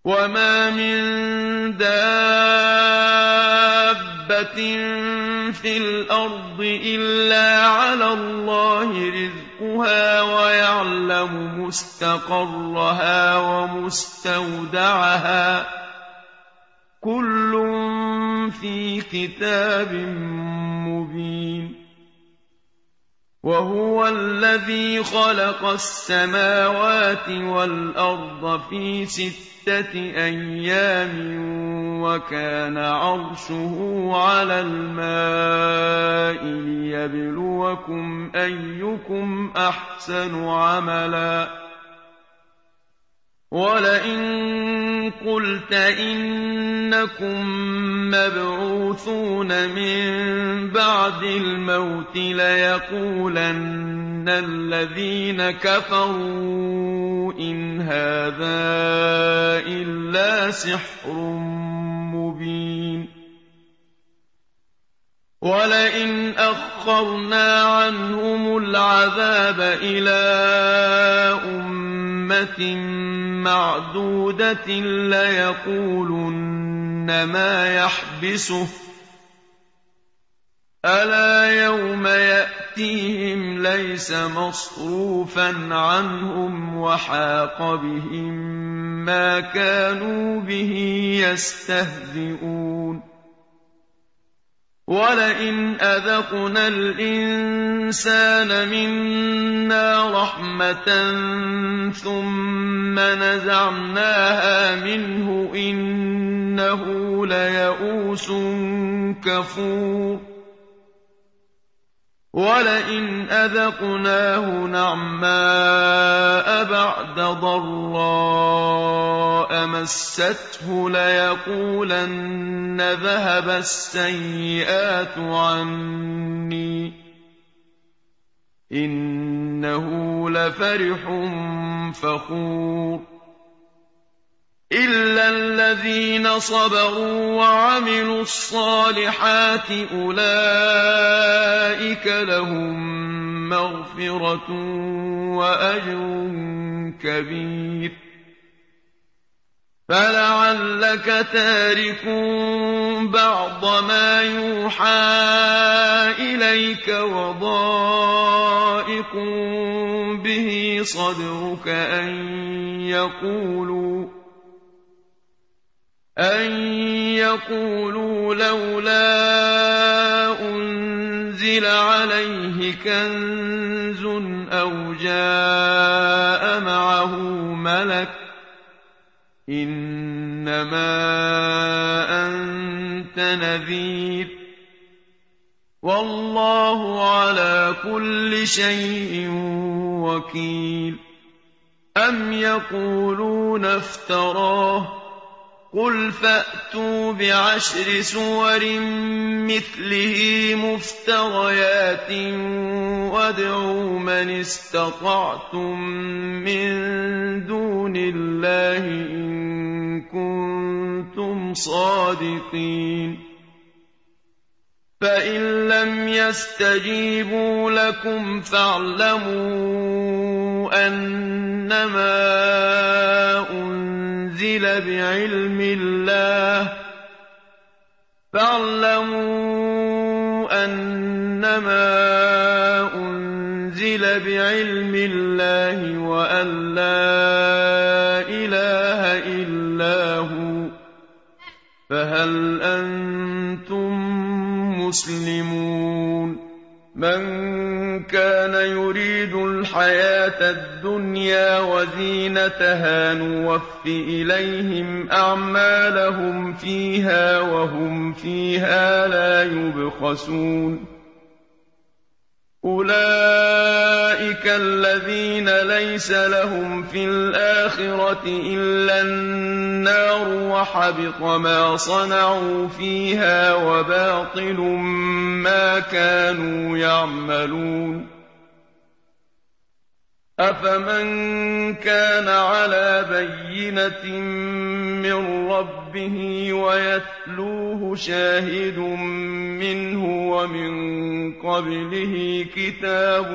وَمَا مِن دَابَّةٍ فِي الْأَرْضِ إِلَّا عَلَى اللَّهِ رِزْقُهَا وَيَعْلَمُ مُسْتَقَرَّهَا وَمُسْتَوْدَعَهَا ۚ كُلٌّ فِي كِتَابٍ مُّبِينٍ وَهُوَ الَّذِي خَلَقَ السَّمَاوَاتِ وَالْأَرْضَ فِي 6 أَيَّامٍ وَكَانَ عَرْشُهُ عَلَى الْمَاءِ لِيَبْلُوَكُمْ أَيُّكُمْ أَحْسَنُ عَمَلًا ۗ وَلَئِن قُلْتَ إِنَّكُم مَّبْعُوثُونَ مِن بَعْدِ الْمَوْتِ لَيَقُولَنَّ الَّذِينَ كَفَرُوا إِنْ هَٰذَا إِلَّا سِحْرٌ مُّبِينٌ وَلَئِنْ أَخَّرْنَا عَنْهُمُ الْعَذَابَ إِلَىٰ أُمَّةٍ مَّعْدُودَةٍ لَّيَقُولُنَّ مَا يَحْبِسُهُ ۗ أَلَا يَوْمَ يَأْتِيهِمْ لَيْسَ مَصْرُوفًا عَنْهُمْ وَحَاقَ بِهِم مَّا كَانُوا بِهِ يَسْتَهْزِئُونَ وَلَئِنْ أَذَقْنَا الْإِنسَانَ مِنَّا رَحْمَةً ثُمَّ نَزَعْنَاهَا مِنْهُ إِنَّهُ لَيَئُوسٌ كَفُورٌ وَلَئِنْ أَذَقْنَاهُ نَعْمَاءَ بَعْدَ ضَرَّاءَ مَسَّتْهُ لَيَقُولَنَّ ذَهَبَ السَّيِّئَاتُ عَنِّي ۚ إِنَّهُ لَفَرِحٌ فَخُورٌ إِلَّا الَّذِينَ صَبَرُوا وَعَمِلُوا الصَّالِحَاتِ أُولَٰئِكَ لَهُم مَّغْفِرَةٌ وَأَجْرٌ كَبِيرٌ فَلَعَلَّكَ تَارِكٌ بَعْضَ مَا يُوحَىٰ إِلَيْكَ وَضَائِقٌ بِهِ صَدْرُكَ أَن يَقُولُوا لَوْلَا أُنزِلَ عَلَيْهِ كَنزٌ أَوْ جَاءَ مَعَهُ مَلَكٌ ۚ إِنَّمَا أَنتَ نَذِيرٌ ۚ وَاللَّهُ عَلَىٰ كُلِّ شَيْءٍ وَكِيلٌ أَمْ يَقُولُونَ افْتَرَاهُ ۖ قُلْ فَأْتُوا بِعَشْرِ سُوَرٍ مِّثْلِهِ مُفْتَرَيَاتٍ وَادْعُوا مَنِ اسْتَطَعْتُم مِّن دُونِ اللَّهِ إِن كُنتُمْ صَادِقِينَ فَإِن لَّمْ يَسْتَجِيبُوا لَكُمْ فَاعْلَمُوا أَنَّمَا أُنزِلَ بِعِلْمِ اللَّهِ وَأَن لَّا إِلَٰهَ إِلَّا هُوَ ۖ فَهَلْ أَنتُم مُّسْلِمُونَ مَن كَانَ يُرِيدُ الْحَيَاةَ الدُّنْيَا وَزِينَتَهَا نُوَفِّ إِلَيْهِمْ أَعْمَالَهُمْ فِيهَا وَهُمْ فِيهَا لَا يُبْخَسُونَ أُولَٰئِكَ الَّذِينَ لَيْسَ لَهُمْ فِي الْآخِرَةِ إِلَّا النَّارُ وَحَبِطَ مَا صَنَعُوا فِيهَا وَبَاطِلٌ مَّا كَانُوا يَعْمَلُونَ أَفَمَن كَانَ عَلَىٰ بَيِّنَةٍ مِّن رَّبِّهِ وَيَتْلُوهُ شَاهِدٌ مِّنْهُ وَمِن قَبْلِهِ كِتَابُ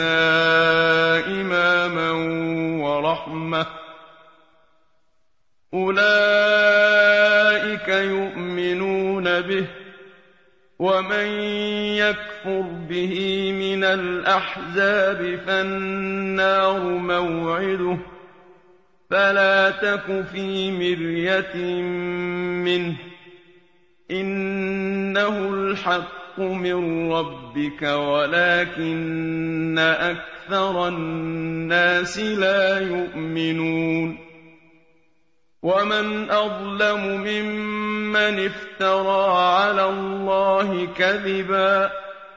مُوسَىٰ إِمَامًا وَرَحْمَةً ۚ أولئك يؤمنون به، ومن يكفر به من الأحزاب فالنار موعده، فلا تك في مرية منه، إنه الحق من ربك ولكن أكثر الناس لا يؤمنون. ومن أظلم ممن افترى على الله كذبا،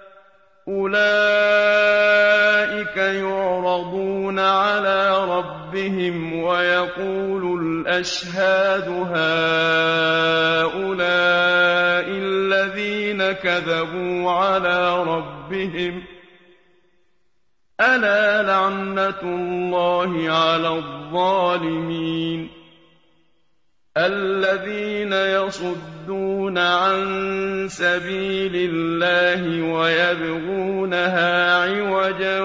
أولئك يعرضون على ربهم ويقول الأشهاد هؤلاء الذين كذبوا على ربهم، ألا لعنة الله على الظالمين. الذين يصدون عن سبيل الله ويبغونها عوجا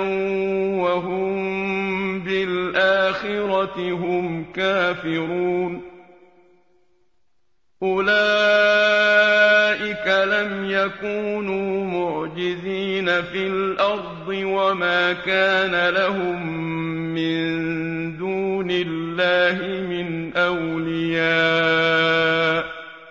وهم بالآخرة هم كافرون، أولئك لم يكونوا معجزين في الأرض وما كان لهم من دون الله من أولياء،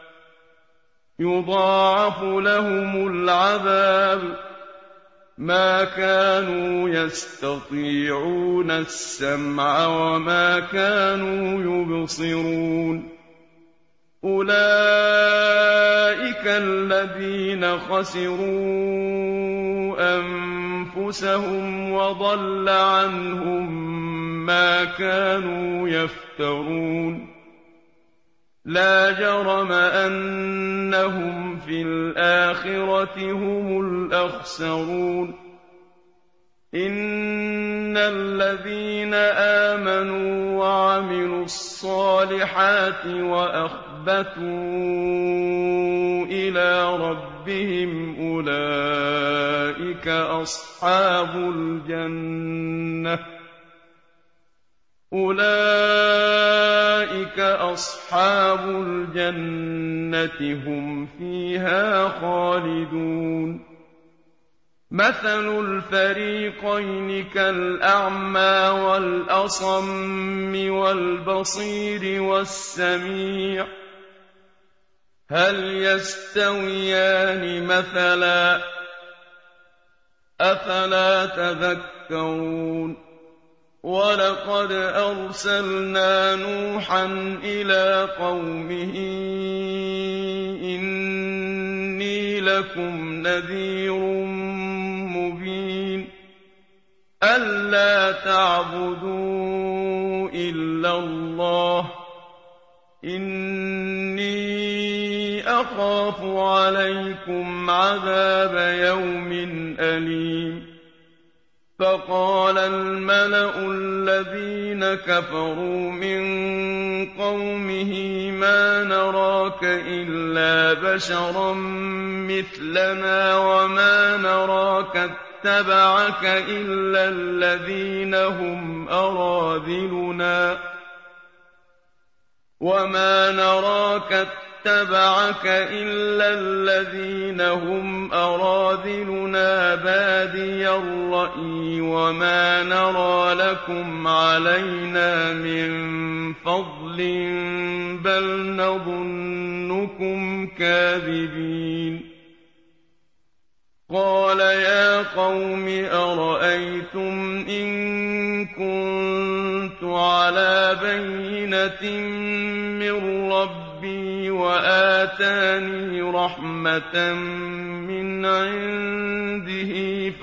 يضاعف لهم العذاب، ما كانوا يستطيعون السمع وما كانوا يبصرون. أولئك الذين خسروا أنفسهم وضل عنهم ما كانوا يفترون. لا جرم أنهم في الآخرة هم الأخسرون. إن الذين آمنوا وعملوا الصالحات وأخبتوا إلى ربهم أولئك أصحاب الجنة هم فيها خالدون. مثل الفريقين كالأعمى والأصم والبصير والسميع، هل يستويان مثلا؟ أفلا تذكرون. ولقد أرسلنا نوحا إلى قومه إني لكم نذير مبين، ألا تعبدوا إلا الله، إني أخاف عليكم عذاب يوم أليم. فقال الملأ الذين كفروا من قومه ما نراك إلا بشرا مثلنا وما نراك اتبعك إلا الذين هم أراذلنا بادي الرأي وما نرى لكم علينا من فضل بل نظنكم كاذبين. قال يا قوم أرأيتم إن كنت على بينة من ربي وآتاني رحمة من عنده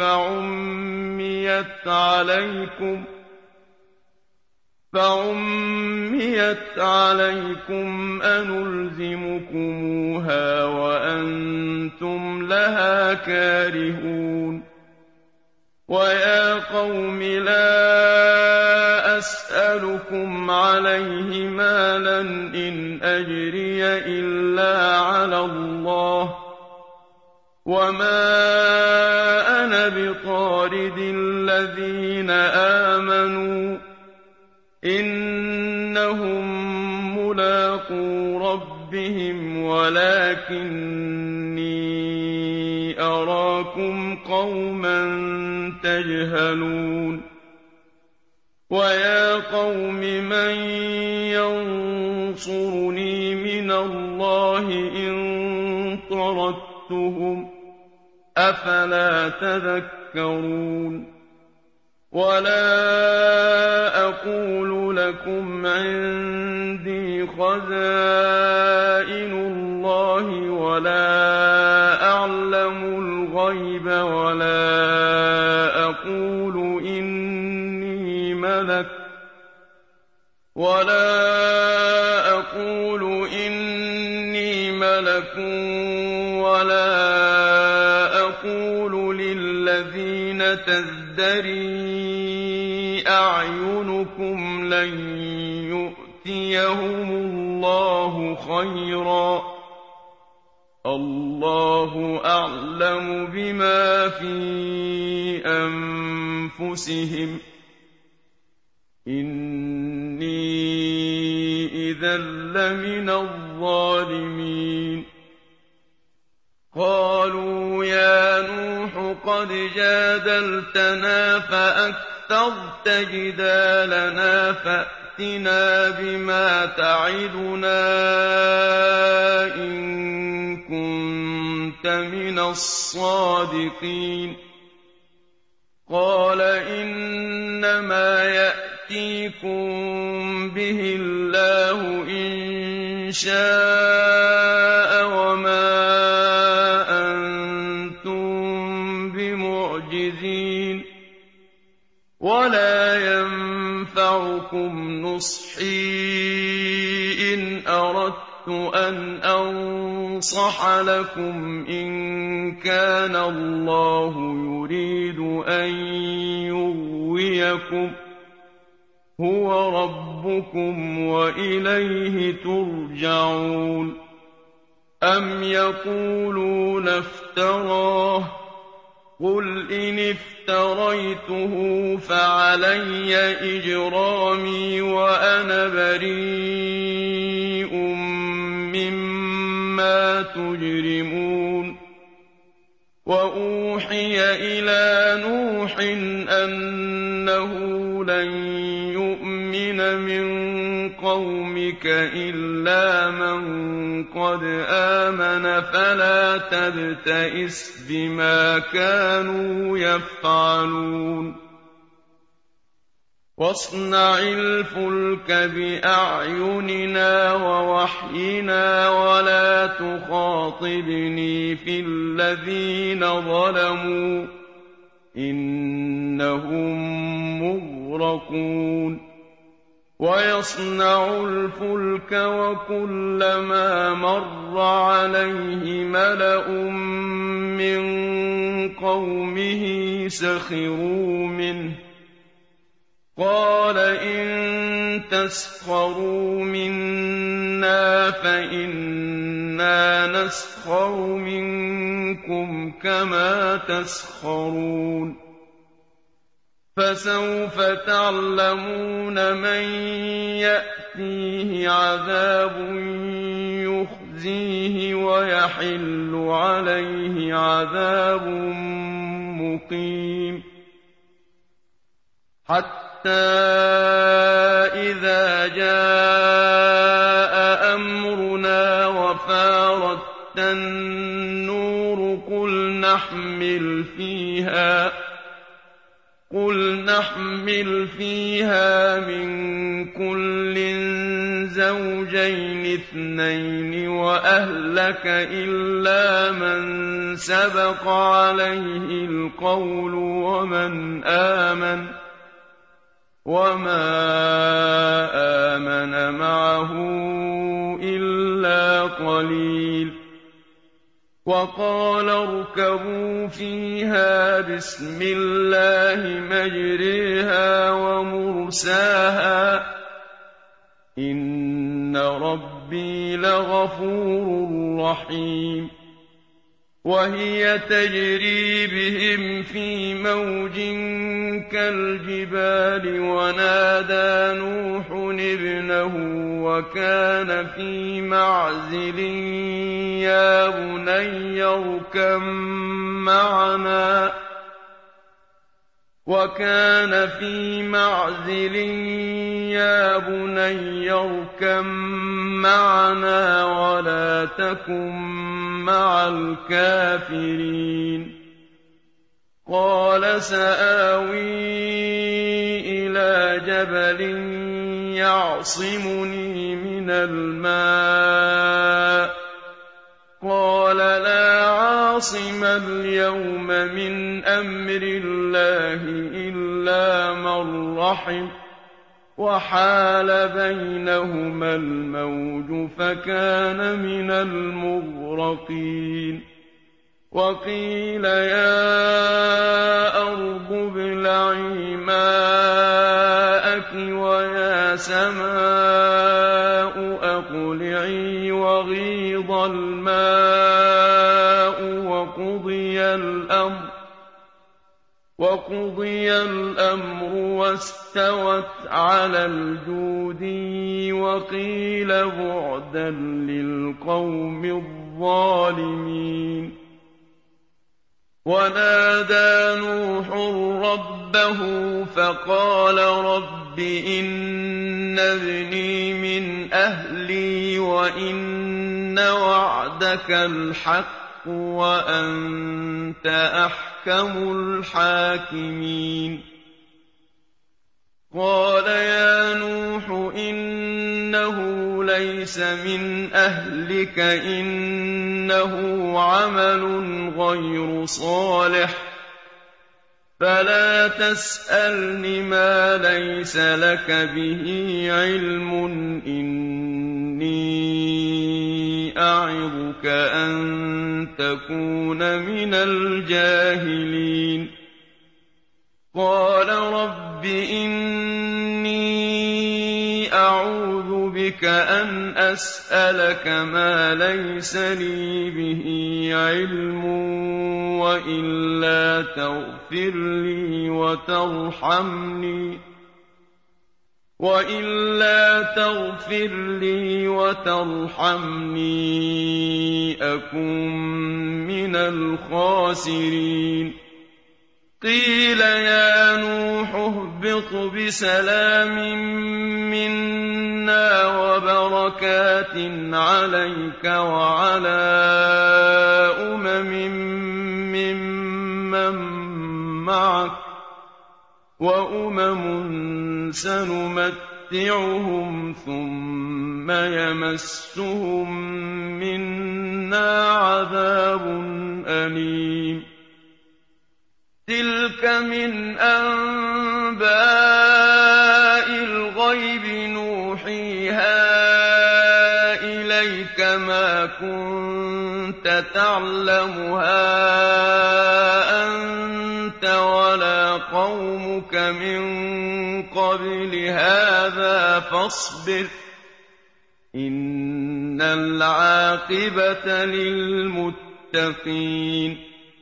فعميت عليكم أنلزمكموها وأنتم لها كارهون. ويا قوم لا أسألكم عليه مالا إن أجري إلا على الله، وما أنا بطارد الذين آمنوا إنهم مُلَاقُو رَبِّهِمْ وَلَٰكِنِّي أَرَاكُمْ قَوْمًا تَجْهَلُونَ وَيَا قَوْمِ مَن يَنصُرُنِي مِنَ اللَّهِ إِن طَرَدتُّهُمْ ۚ أَفَلَا تَذَكَّرُونَ وَلَا أَقُولُ لَكُمْ عِندِي خَزَائِنُ اللَّهِ وَلَا أَعْلَمُ الْغَيْبَ وَلَا أَقُولُ إِنِّي مَلَكٌ وَلَا أَقُولُ لِلَّذِينَ تَزْدَرِي أَعْيُنُكُمْ لَن يُؤْتِيَهُمُ اللَّهُ خَيْرًا ۖ اللَّهُ أَعْلَمُ بِمَا فِي أَنفُسِهِمْ ۖ إِنِّي إِذًا لَّمِنَ الظَّالِمِينَ قَالُوا يَا نُوحُ قَدْ جَادَلْتَنَا فَأَكْثَرْتَ جِدَالَنَا فَأْتِنَا بِمَا تَعِدُنَا إِن كُنتَ مِنَ الصَّادِقِينَ قَالَ إِنَّمَا يَأْتِيكُم بِهِ اللَّهُ إِن شَاءَ وَمَا أَنتُم بِمُعْجِزِينَ وَلَا يَنفَعُكُمْ نُصْحِي إِنْ أَرَدتُّ أَنْ أَنصَحَ لَكُمْ إِن كَانَ اللَّهُ يُرِيدُ أَن يُغْوِيَكُمْ هُوَ رَبُّكُمْ وَإِلَيْهِ تُرْجَعُونَ أَمْ يَقُولُونَ افْتَرَاهُ ۖ قُلْ إِنِ افْتَرَيْتُهُ فَعَلَيَّ إِجْرَامِي وَأَنَا بَرِيءٌ مِّمَّا تُجْرِمُونَ وَأُوحِيَ إِلَىٰ نُوحٍ أَنَّهُ لَن يُؤْمِنَ مِن قَوْمِكَ إِلَّا مَن قَدْ آمَنَ فَلَا تَبْتَئِسْ بِمَا كَانُوا يَفْعَلُونَ وَاصْنَعِ الْفُلْكَ بِأَعْيُنِنَا وَوَحْيِنَا وَلَا تُخَاطِبْنِي فِي الَّذِينَ ظَلَمُوا إِنَّهُم مُّغْرَقُونَ وَيَصْنَعُ الْفُلْكَ وَكُلَّمَا مَرَّ عَلَيْهِ مَلَأٌ مِّن قَوْمِهِ سَخِرُوا مِنْهُ قَالَ إِن تَسْخَرُوا مِنَّا فَإِنَّا نَسْخَرُ مِنكُمْ كَمَا تَسْخَرُونَ فَسَوْفَ تَعْلَمُونَ مَن يَأْتِيهِ عَذَابٌ يُخْزِيهِ وَيَحِلُّ عَلَيْهِ عَذَابٌ مُّقِيمٌ حَتَّىٰ إِذَا جَاءَ أَمْرُنَا وَفَارَتِ النُّورُ قُلْ نَحْمِلُ فِيهَا مِن كُلٍّ زَوْجَيْنِ اثْنَيْنِ وَأَهْلَكَ إِلَّا مَن سَبَقَ عَلَيْهِ الْقَوْلُ وَمَنْ آمَنَ وَمَا آمَنَ مَعَهُ إِلَّا قَلِيلٌ وَقَالَ ارْكَبُوا فِيهَا بِسْمِ اللَّهِ مَجْرَاهَا وَمُرْسَاهَا ۚ إِنَّ رَبِّي لَغَفُورٌ رَّحِيمٌ وهي تجري بهم في موج كالجبال ونادى نوح ابنه وكان في معزل يا بني اركب معنا ولا تكن مع الكافرين قال سآوي إلى جبل يعصمني من الماء قال لا عاصم اليوم من أمر الله إلا من رحم وحال بينهما الموج فكان من المغرقين وقيل يا أرض ابلعي ماءك ويا سماء أقلعي وغيض الماء وقضي الأمر واستوت على الجودي وقيل بعدا للقوم الظالمين ونادى نوح ربه فقال رب إن ابني من أهلي وإن وعدك الحق وأنت أحكم الحاكمين قال يا نوح إنه ليس من أهلك إنه عمل غير صالح فلا تسألني ما ليس لك به علم إني أعظك أن تكون من الجاهلين قال رب إني أعوذ بك أن أسألك ما ليس لي به علم وإلا تغفر لي وترحمني أكن من الخاسرين قيل يا نوح اهبط بسلام منا وبركات عليك وعلى ممن معك وأمم سنمتعهم ثم يمسهم منا عذاب أليم تلك من أنباء الغيب نوحيها إليك ما كنت تعلمها أنت ولا قومك من قبل هذا فاصبر إن العاقبة للمتقين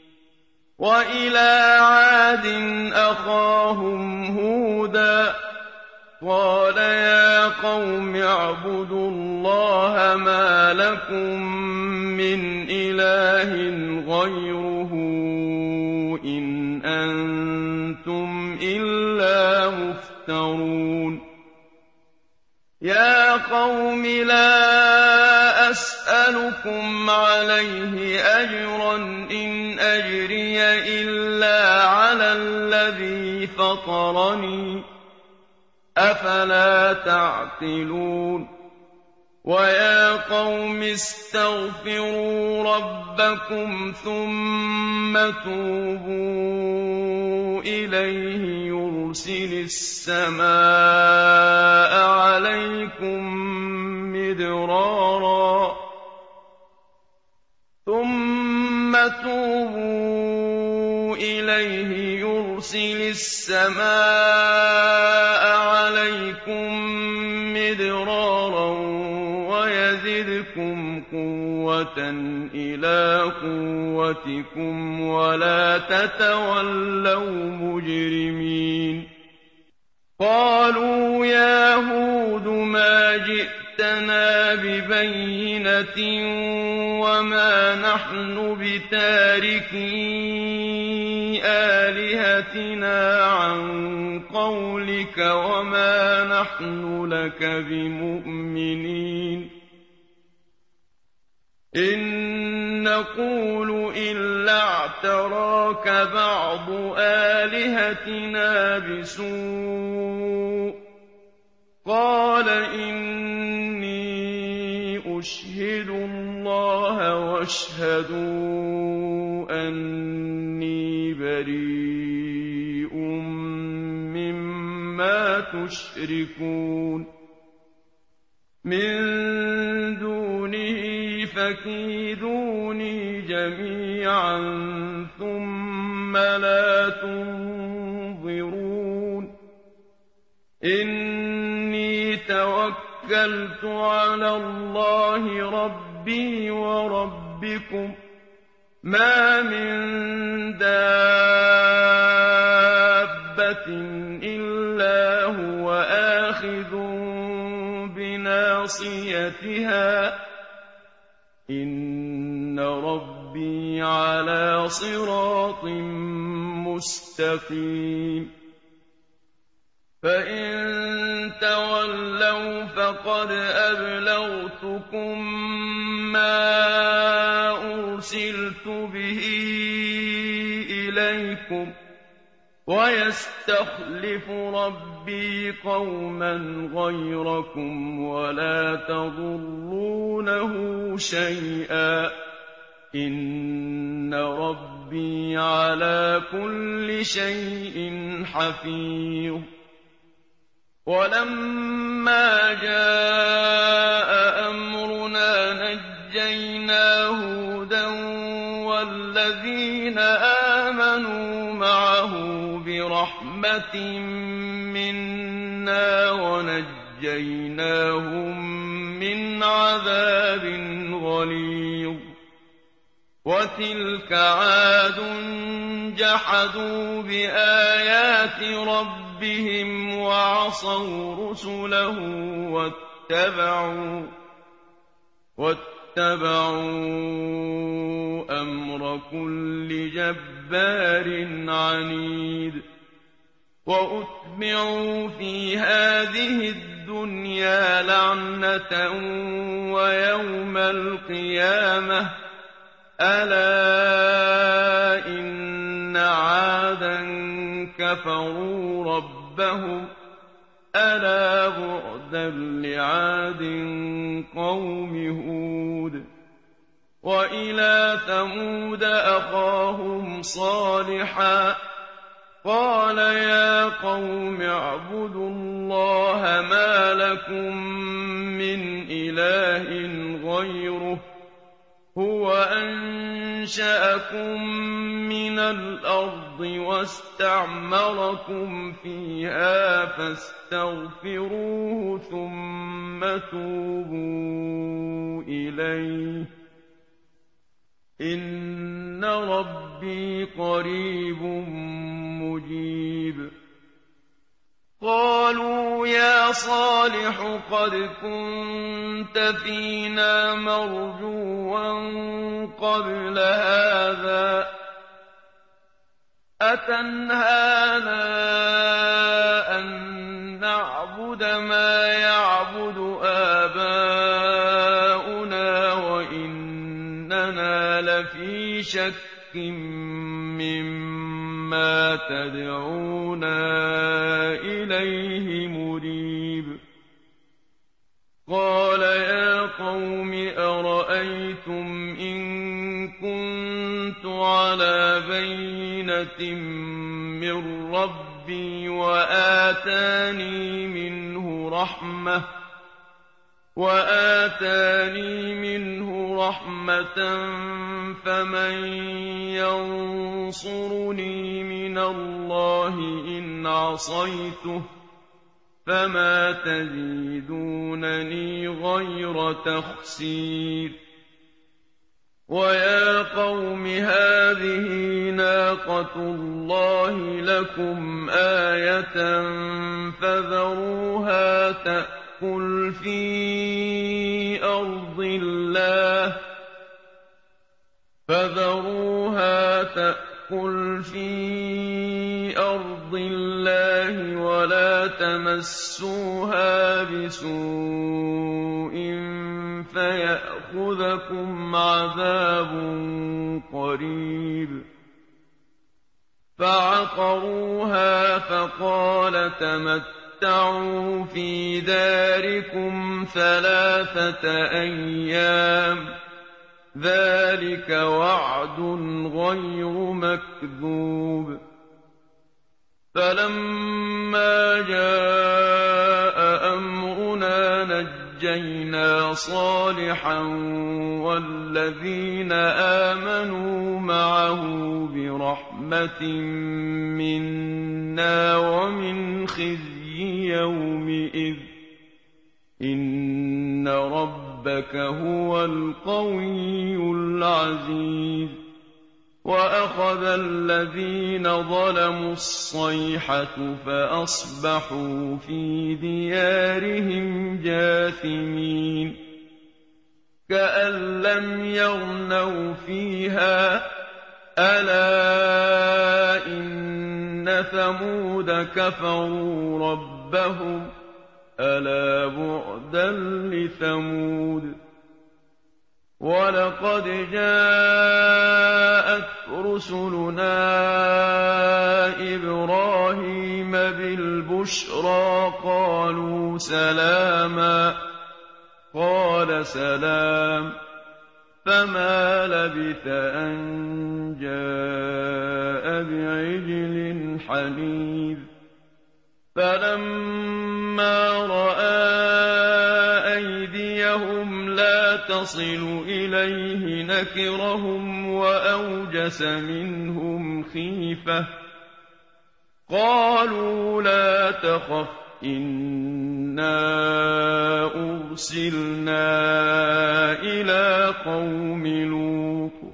وإلى عاد أخاهم هودا قال يا قوم اعبدوا الله ما لكم من إله غيره إن أنتم إلا مفترون يا قوم لا أسألكم عليه أجرا إن أجري إلا على الذي فطرني أفلا تعقلون ويا قوم استغفروا ربكم ثم توبوا إليه يرسل السماء عليكم مدرارا يَزِدْكُمْ قُوَّةً إِلَىٰ قُوَّتِكُمْ وَلَا تَتَوَلَّوْا مُجْرِمِينَ قَالُوا يَا هُودُ مَا جِئْتَنَا بِبَيِّنَةٍ وَمَا نَحْنُ بِتَارِكِي آلِهَتِنَا عَن قَوْلِكَ وَمَا نَحْنُ لَكَ بِمُؤْمِنِينَ إِن نَّقُولُ إِلَّا اعْتَرَاكَ بَعْضُ آلِهَتِنَا بِسُوءٍ ۗ قَالَ إِنِّي أُشْهِدُ اللَّهَ وَاشْهَدُوا أَنِّي بَرِيءٌ مِّمَّا تُشْرِكُونَ مِن دُونِهِ فَكِيدُونِي جَمِيعًا ثُمَّ لَا تُنظِرُونِ إِنِّي تَوَكَّلْتُ عَلَى اللَّهِ رَبِّي وَرَبِّكُم مَّا مِن دَابَّةٍ إِلَّا هُوَ آخِذٌ بِنَاصِيَتِهَا ۚ إِنَّ رَبِّي عَلَىٰ صِرَاطٍ مُّسْتَقِيمٍ فَإِن تَوَلَّوْا فَقَدْ أَبْلَغْتُكُم مَّا أُرْسِلْتُ بِهِ إِلَيْكُمْ ۖ وَيَسْتَخْلِفُ رَبِّي قَوْمًا غَيْرَكُمْ وَلَا تَضُرُّونَهُ شَيْئًا ۚ إِنَّ رَبِّي عَلَىٰ كُلِّ شَيْءٍ حَفِيظٌ وَلَمَّا جَاءَ أَمْرُنَا نَجَّيْنَا هُودًا وَالَّذِينَ آمَنُوا مَعَهُ بِرَحْمَةٍ مِّنَّا وَنَجَّيْنَاهُم مِّنْ عَذَابٍ غَلِيظٍ وَتِلْكَ عَادٌ جَحَدُوا بِآيَاتِ رَبِّهِمْ وَعَصَوْا رُسُلَهُ وَاتَّبَعُوا أَمْرَ كُلِّ جَبَّارٍ عَنِيدٍ وَأُتْبِعُوا فِي هَٰذِهِ الدُّنْيَا لَعْنَةً وَيَوْمَ الْقِيَامَةِ ۗ أَلَا إِنَّ عَادًا كَفَرُوا رَبَّهُمْ ۗ أَلَا بُعْدًا لِّعَادٍ قَوْمِ هُودٍ وَإِلَىٰ ثَمُودَ أَخَاهُمْ صَالِحًا ۗ قَالَ يَا قَوْمِ اعْبُدُوا اللَّهَ مَا لَكُم مِّنْ إِلَٰهٍ غَيْرُهُ هُوَ أَنشَأَكُم مِّنَ الْأَرْضِ وَاسْتَعْمَرَكُمْ فِيهَا فَاسْتَغْفِرُوهُ ثُمَّ تُوبُوا إِلَيْهِ ۚ إِنَّ رَبِّي قَرِيبٌ مُّجِيبٌ قَالُوا يَا صَالِحُ قَدْ كُنتَ فِينَا مَرْجُوًّا قَبْلَ هَٰذَا ۖ أَتَنْهَانَا أَن نَّعْبُدَ مَا يَعْبُدُ آبَاؤُنَا وَإِنَّنَا لَفِي شَكٍّ مِّمَّا تَدْعُونَا إِلَيْهِ مُرِيبٍ قَالَ يَا قَوْمِ أَرَأَيْتُمْ إِن كُنتُ عَلَىٰ بَيِّنَةٍ مِّن رَّبِّي وَآتَانِي مِنْهُ رَحْمَةً فَمَن يَنصُرُنِي مِنَ اللَّهِ إِنْ عَصَيْتُهُ ۖ فما تزيدونني غير تخسير ويا قوم هذه ناقة الله لكم آية فذروها تأكل في أرض الله ولا تمسوها بسوء فيأخذكم عذاب قريب فعقروها فقال تمتعوا في داركم 3 أيام ذلك وعد غير مكذوب فلما جاء أمرنا نجينا صالحا والذين آمنوا معه برحمة منا ومن خزي يومئذ إن ربك هو القوي العزيز وأخذ الذين ظلموا الصيحة فأصبحوا في ديارهم جاثمين كأن لم يغنوا فيها ألا إن ثمود كفروا ربهم ألا بعدا لثمود ولقد جاءت رسلنا إبراهيم بالبشرى قالوا سلاما قال سلام فما لبث أن جاء بعجل حنيذ فلما رأى أيديهم لا تصل إليه نكرهم وأوجس منهم خيفة قالوا لا تخف إنا أرسلنا إلى قوم لوط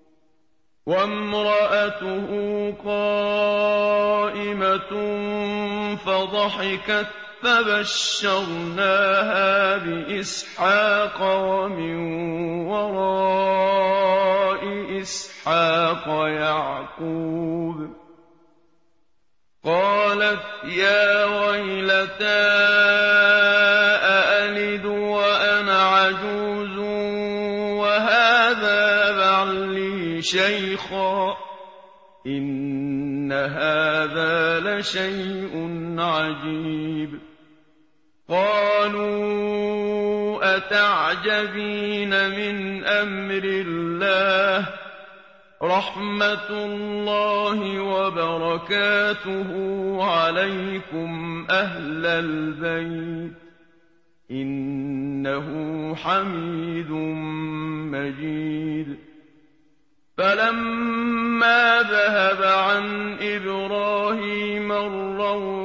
وامرأته قائمة فضحكت فبشرناها بإسحاق ومن وراء إسحاق يعقوب قالت يا ويلتى أألد وأنا عجوز وهذا بعلي شيخا إن هذا لشيء عجيب قالوا أتعجبين من أمر الله رحمة الله وبركاته عليكم أهل البيت إنه حميد مجيد فلما ذهب عن إبراهيم الروع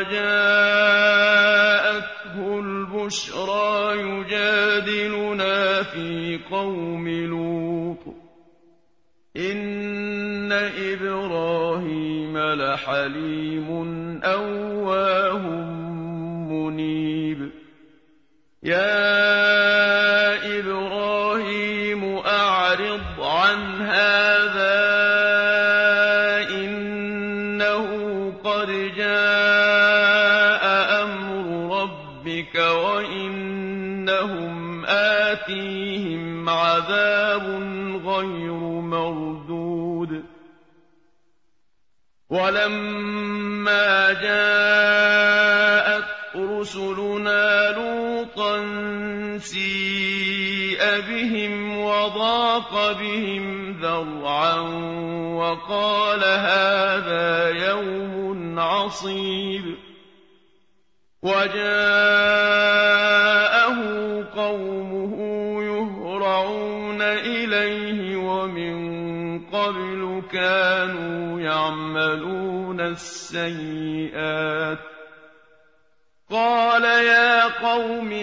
وجاءته البشرى يجادلنا في قوم لوط إن إبراهيم لحليم أواه منيب يا إبراهيم أعرض عن هذا إنه قد جاء أمر ربك وإنهم آتيهم عذاب غير مردود ولما جاءت رسلنا لوطا سيء بهم وضاق بهم ذرعا وقال هذا يوم عصيب وجاءه قومه يهرعون إليه ومن قبل كانوا يعملون السيئات قَالَ يَا قَوْمِ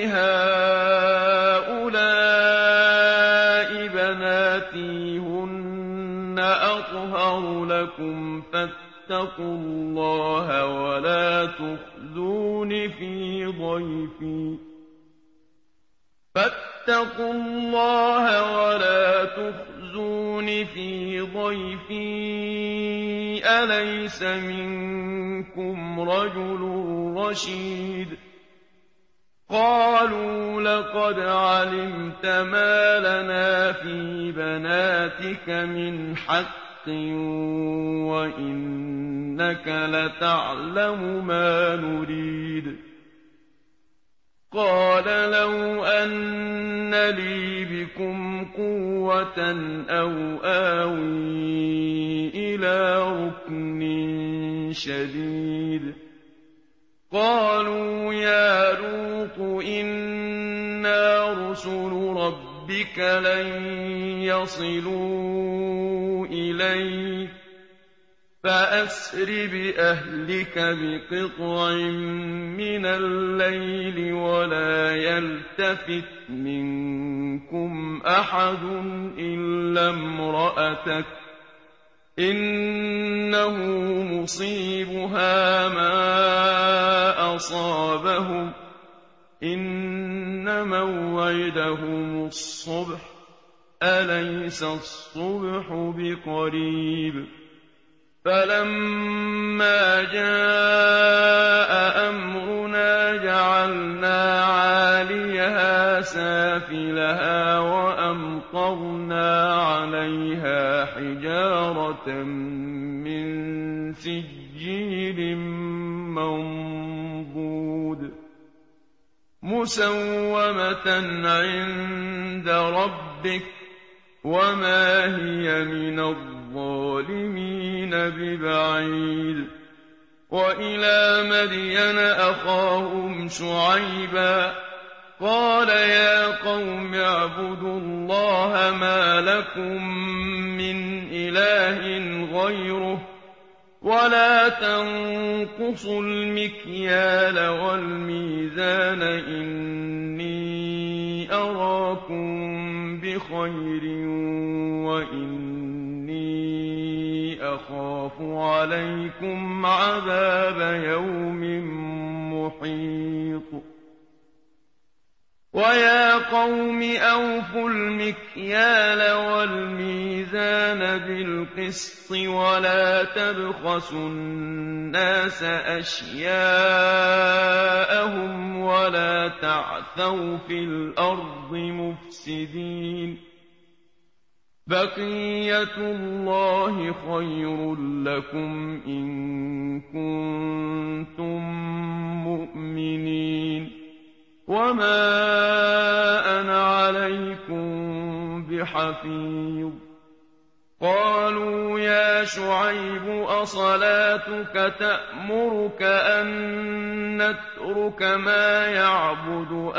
هَٰؤُلَاءِ بَنَاتِي هُنَّ أَطْهَرُ لَكُمْ فَاتَّقُوا اللَّهَ وَلَا تُخْزُونِ فِي ضَيْفِي أَلَيْسَ مِنكُمْ رَجُلٌ رَّشِيدٌ قَالُوا لَقَدْ عَلِمْتَ مَا لَنَا فِي بَنَاتِكَ مِنْ حَقٍّ وَإِنَّكَ لَتَعْلَمُ مَا نُرِيدُ قَالَ لَوْ أَنَّ لِي بِكُمْ قُوَّةً أَوْ آوِي إِلَىٰ رُكْنٍ شَدِيدٍ قَالُوا يَا لُوطُ إِنَّا رُسُلُ رَبِّكَ لَن يَصِلُوا إِلَيْكَ فَأَسْرِ بِأَهْلِكَ بِقِطْعٍ مِّنَ اللَّيْلِ وَلَا يَلْتَفِتْ مِنكُمْ أَحَدٌ إِلَّا امْرَأَتَكَ ۖ إِنَّهُ مُصِيبُهَا مَا أَصَابَهُمْ ۚ إِنَّ مَوْعِدَهُمُ الصُّبْحُ ۚ أَلَيْسَ الصُّبْحُ بِقَرِيبٍ فَلَمَّا جَاءَ أَمْرُنَا جَعَلْنَا عَالِيَهَا سَافِلَهَا وَأَمْطَرْنَا عَلَيْهَا حِجَارَةً مِّن سِجِّيلٍ مَّنضُودٍ مُّسَوَّمَةً عِندَ رَبِّكَ ۖ وَمَا هِيَ مِنَ الظَّالِمِينَ بِبَعِيدٍ وَإِلَىٰ مَدْيَنَ أَخَاهُمْ شُعَيْبًا قَالَ يَا قَوْمِ اعْبُدُوا اللَّهَ مَا لَكُم مِّنْ إِلَٰهٍ غَيْرُهُ وَلَا تَنقُصُوا الْمِكْيَالَ وَالْمِيزَانَ إِنِّي أَرَاكُم بِخَيْرٍ وَإِنِّي أَخَافُ عَلَيْكُمْ عَذَابَ يَوْمٍ مُّحِيطٍ وَيَا قَوْمِ أَوْفُوا الْمِكْيَالَ وَالْمِيزَانَ بِالْقِسْطِ وَلَا تَبْخَسُوا النَّاسَ أَشْيَاءَهُمْ وَلَا تَعْثَوْا فِي الْأَرْضِ مُفْسِدِينَ بَقِيَّتُ اللَّهِ خَيْرٌ لَّكُمْ إِن كُنتُم مُّؤْمِنِينَ وَمَا أَنَا عَلَيْكُم بِحَفِيظٍ قَالُوا يَا شُعَيْبُ أَصَلَاتُكَ تَأْمُرُكَ أَن نَّتْرُكَ مَا يَعْبُدُ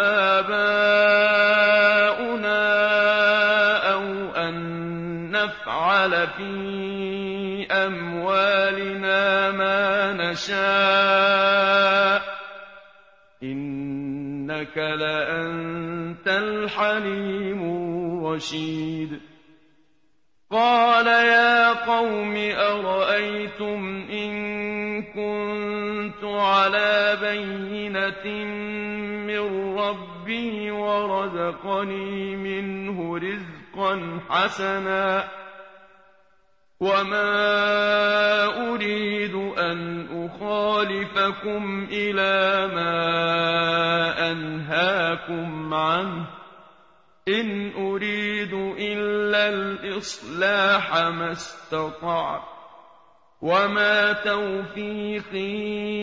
آبَاؤُنَا أَوْ أَن نَّفْعَلَ فِي أَمْوَالِنَا مَا نَشَاءُ ۖ إِنَّكَ لَأَنتَ الْحَلِيمُ الرَّشِيدُ قَالَ يَا قَوْمِ أَرَأَيْتُمْ إِن كُنتُ عَلَىٰ بَيِّنَةٍ مِّن رَّبِّي وَرَزَقَنِي مِنْهُ رِزْقًا حَسَنًا وَمَا أُرِيدُ أَنْ أُخَالِفَكُمْ إِلَىٰ مَا أَنْهَاكُمْ عَنْهُ ۚ إِنْ أُرِيدُ إِلَّا الْإِصْلَاحَ مَا اسْتَطَعْتُ ۚ وَمَا تَوْفِيقِي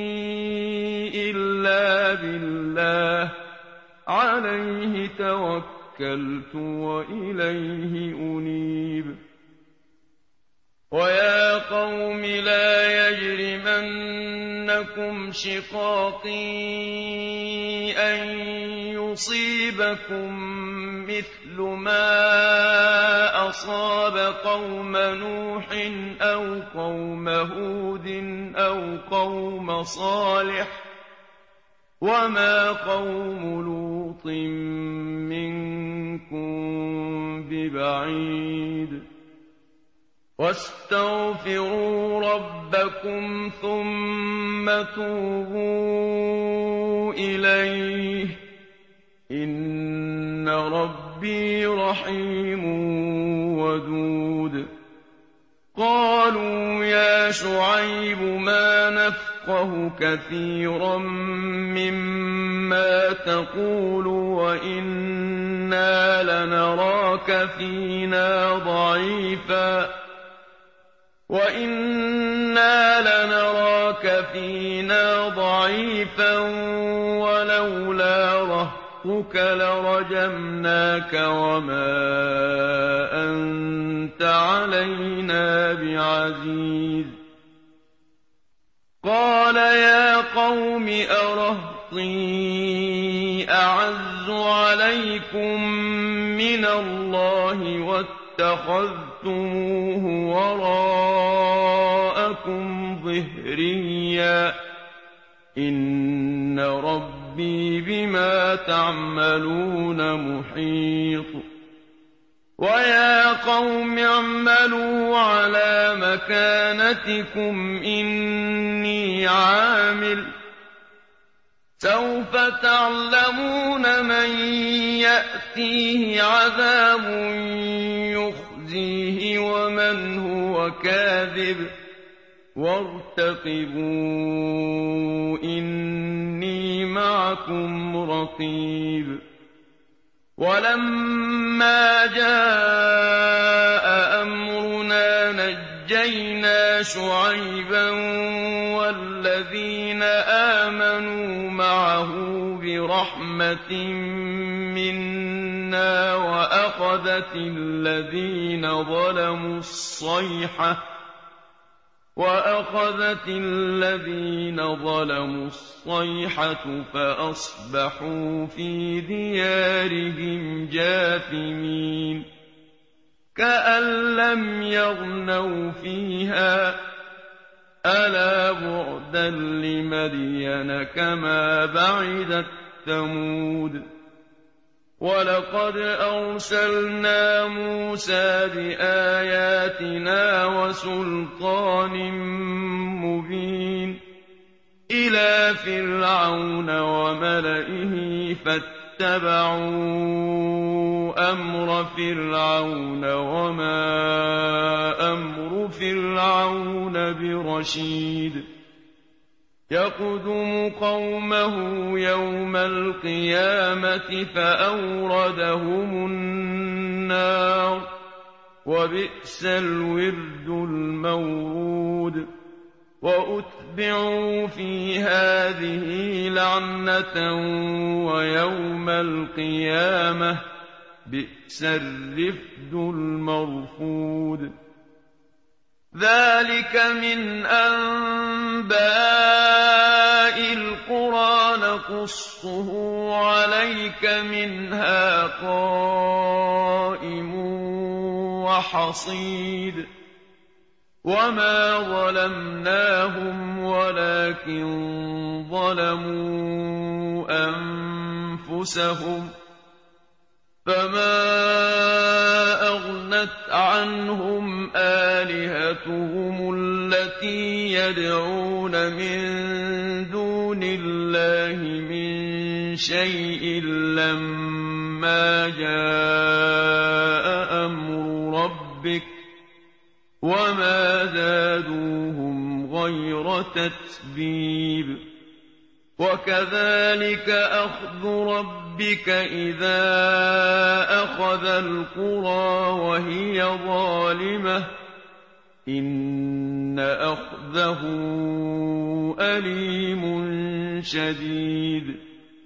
إِلَّا بِاللَّهِ ۚ عَلَيْهِ تَوَكَّلْتُ وَإِلَيْهِ أُنِيبُ وَيَا قَوْمِ لَا يَجْرِمَنَّكُمْ شِقَاقِي أَن يُصِيبَكُم مِّثْلُ مَا أَصَابَ قَوْمَ نُوحٍ أَوْ قَوْمَ هُودٍ أَوْ قَوْمَ صَالِحٍ ۚ وَمَا قَوْمُ لُوطٍ مِّنكُم بِبَعِيدٍ وَاسْتَغْفِرُوا رَبَّكُمْ ثُمَّ تُوبُوا إِلَيْهِ ۚ إِنَّ رَبِّي رَحِيمٌ وَدُودٌ قَالُوا يَا شُعَيْبُ مَا نَفْقَهُ كَثِيرًا مِّمَّا تَقُولُ وَإِنَّا لَنَرَاكَ فِينَا ضَعِيفًا وَلَوْلَا رَهْطُكَ لَرَجَمْنَاكَ وَمَا أَنتَ عَلَيْنَا بِعَزِيزٍ قَالَ يَا قَوْمِ أَرَهْطِي أَعَزُّ عَلَيْكُم مِّنَ اللَّهِ وَاتَّخَذْتُمُوهُ وَرَاءَكُمْ ظِهْرِيًّا ۖ إِنَّ رَبِّي بِمَا تَعْمَلُونَ مُحِيطٌ وَيَا قَوْمِ اعْمَلُوا عَلَىٰ مَكَانَتِكُمْ إِنِّي عَامِلٌ ۖ سَوْفَ تَعْلَمُونَ مَن يَأْتِيهِ عَذَابٌ يُخْزِيهِ وَمَنْ هُوَ كَاذِبٌ ۖ وَارْتَقِبُوا إِنِّي مَعَكُمْ رَقِيبٌ وَلَمَّا جَاءَ أَمْرُنَا نَجَّيْنَا شُعَيْبًا وَالَّذِينَ آمَنُوا مَعَهُ بِرَحْمَةٍ مِّنَّا وَأَخَذَتِ الَّذِينَ ظَلَمُوا الصَّيْحَةُ فَأَصْبَحُوا فِي دِيَارِهِمْ جَاثِمِينَ كَأَن لَّمْ يَغْنَوْا فِيهَا ۗ أَلَا بُعْدًا لِّمَدْيَنَ كَمَا بَعِدَتْ ثَمُودُ وَلَقَدْ أَرْسَلْنَا مُوسَىٰ بِآيَاتِنَا وَسُلْطَانٍ مُّبِينٍ إِلَىٰ فِرْعَوْنَ وَمَلَئِهِ فَاتَّبَعُوا أَمْرَ فِرْعَوْنَ وَمَا أَمْرُ فِرْعَوْنَ بِرَشِيدٍ يَقْدُمُ قَوْمَهُ يَوْمَ الْقِيَامَةِ فَأَوْرَدَهُمُ النَّارَ ۖ وَبِئْسَ الْوِرْدُ الْمَوْرُودُ وَأُتْبِعُوا فِي هَٰذِهِ لَعْنَةً وَيَوْمَ الْقِيَامَةِ بِئْسَ الرِّفْدُ الْمَرْفُودُ ذَٰلِكَ مِنْ أَنبَاءِ الْقُرَىٰ نَقُصُّهُ عَلَيْكَ ۖ مِنْهَا قَائِمٌ وَحَصِيدٌ وَمَا ظَلَمْنَاهُمْ وَلَٰكِن ظَلَمُوا أَنفُسَهُمْ ۖ فَمَا أَغْنَتْ عَنْهُمْ آلِهَتُهُمُ الَّتِي يَدْعُونَ مِن دُونِ اللَّهِ مِن شَيْءٍ لَّمَّا جَاءَ أَمْرُ رَبِّكَ ۖ وَمَا زَادُوهُمْ غَيْرَ تَتْبِيبٍ وَكَذَٰلِكَ أَخْذُ رَبِّكَ إِذَا أَخَذَ الْقُرَىٰ وَهِيَ ظَالِمَةٌ ۚ إِنَّ أَخْذَهُ أَلِيمٌ شَدِيدٌ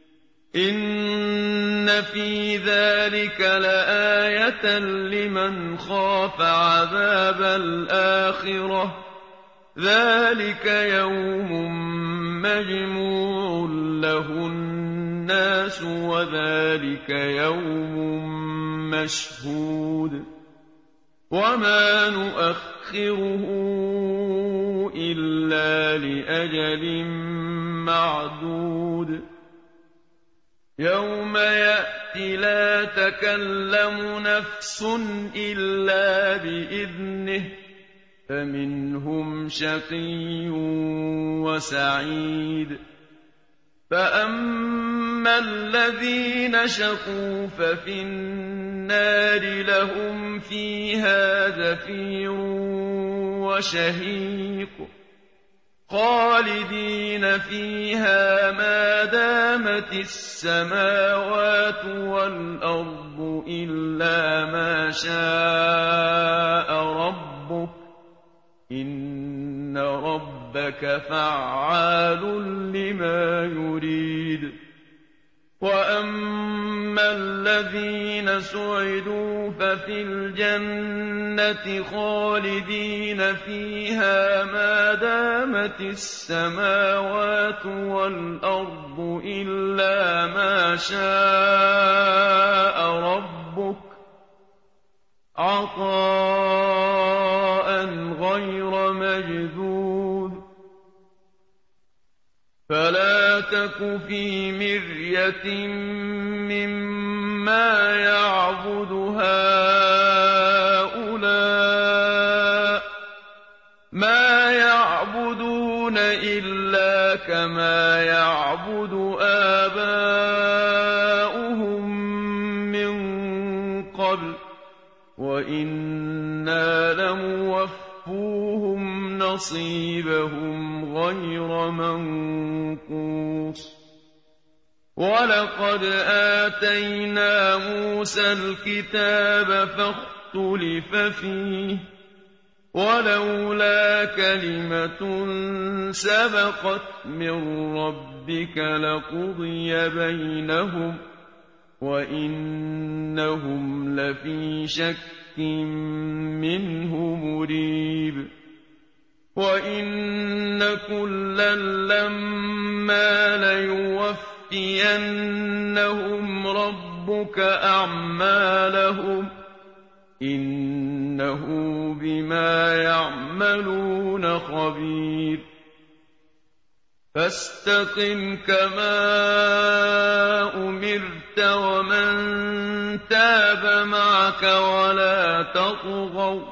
إِنَّ فِي ذَٰلِكَ لَآيَةً لِّمَنْ خَافَ عَذَابَ الْآخِرَةِ ۚ ذَٰلِكَ يَوْمٌ مَّجْمُوعٌ لَّهُ النَّاسُ وَذَٰلِكَ يَوْمٌ مَّشْهُودٌ وَمَا نُؤَخِّرُهُ إِلَّا لِأَجَلٍ مَّعْدُودٍ يوم يأتي لا تكلم نفس إلا بإذنه فمنهم شقي وسعيد فأما الذين شقوا ففي النار لهم فيها زفير وشهيق خالدين فيها ما دامت السماوات والأرض إلا ما شاء ربك إن ربك فعال لما يريد وأما الذين سعدوا ففي الجنة خالدين فيها ما دامت السماوات والأرض إلا ما شاء ربك عطاء غير مجذوذ فلا تك في مرية مما يعبد هؤلاء ما يعبدون إلا كما يعبد آباؤهم من قبل وإنا لموفوهم نصيبهم غير منقوص ولقد آتينا موسى الكتاب فاختلف فيه ولولا كلمة سبقت من ربك لقضي بينهم وإنهم لفي شك منه مريب وإن كلا لما ليوفينهم ربك أعمالهم إنه بما يعملون خبير فاستقم كما أمرت ومن تاب معك ولا تطغوا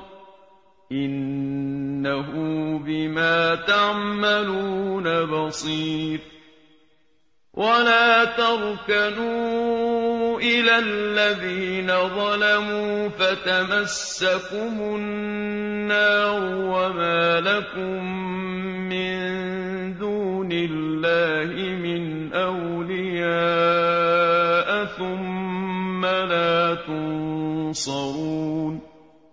إنه بما تعملون بصير ولا تركنوا إلى الذين ظلموا فتمسكم النار وما لكم من دون الله من أولياء ثم لا تنصرون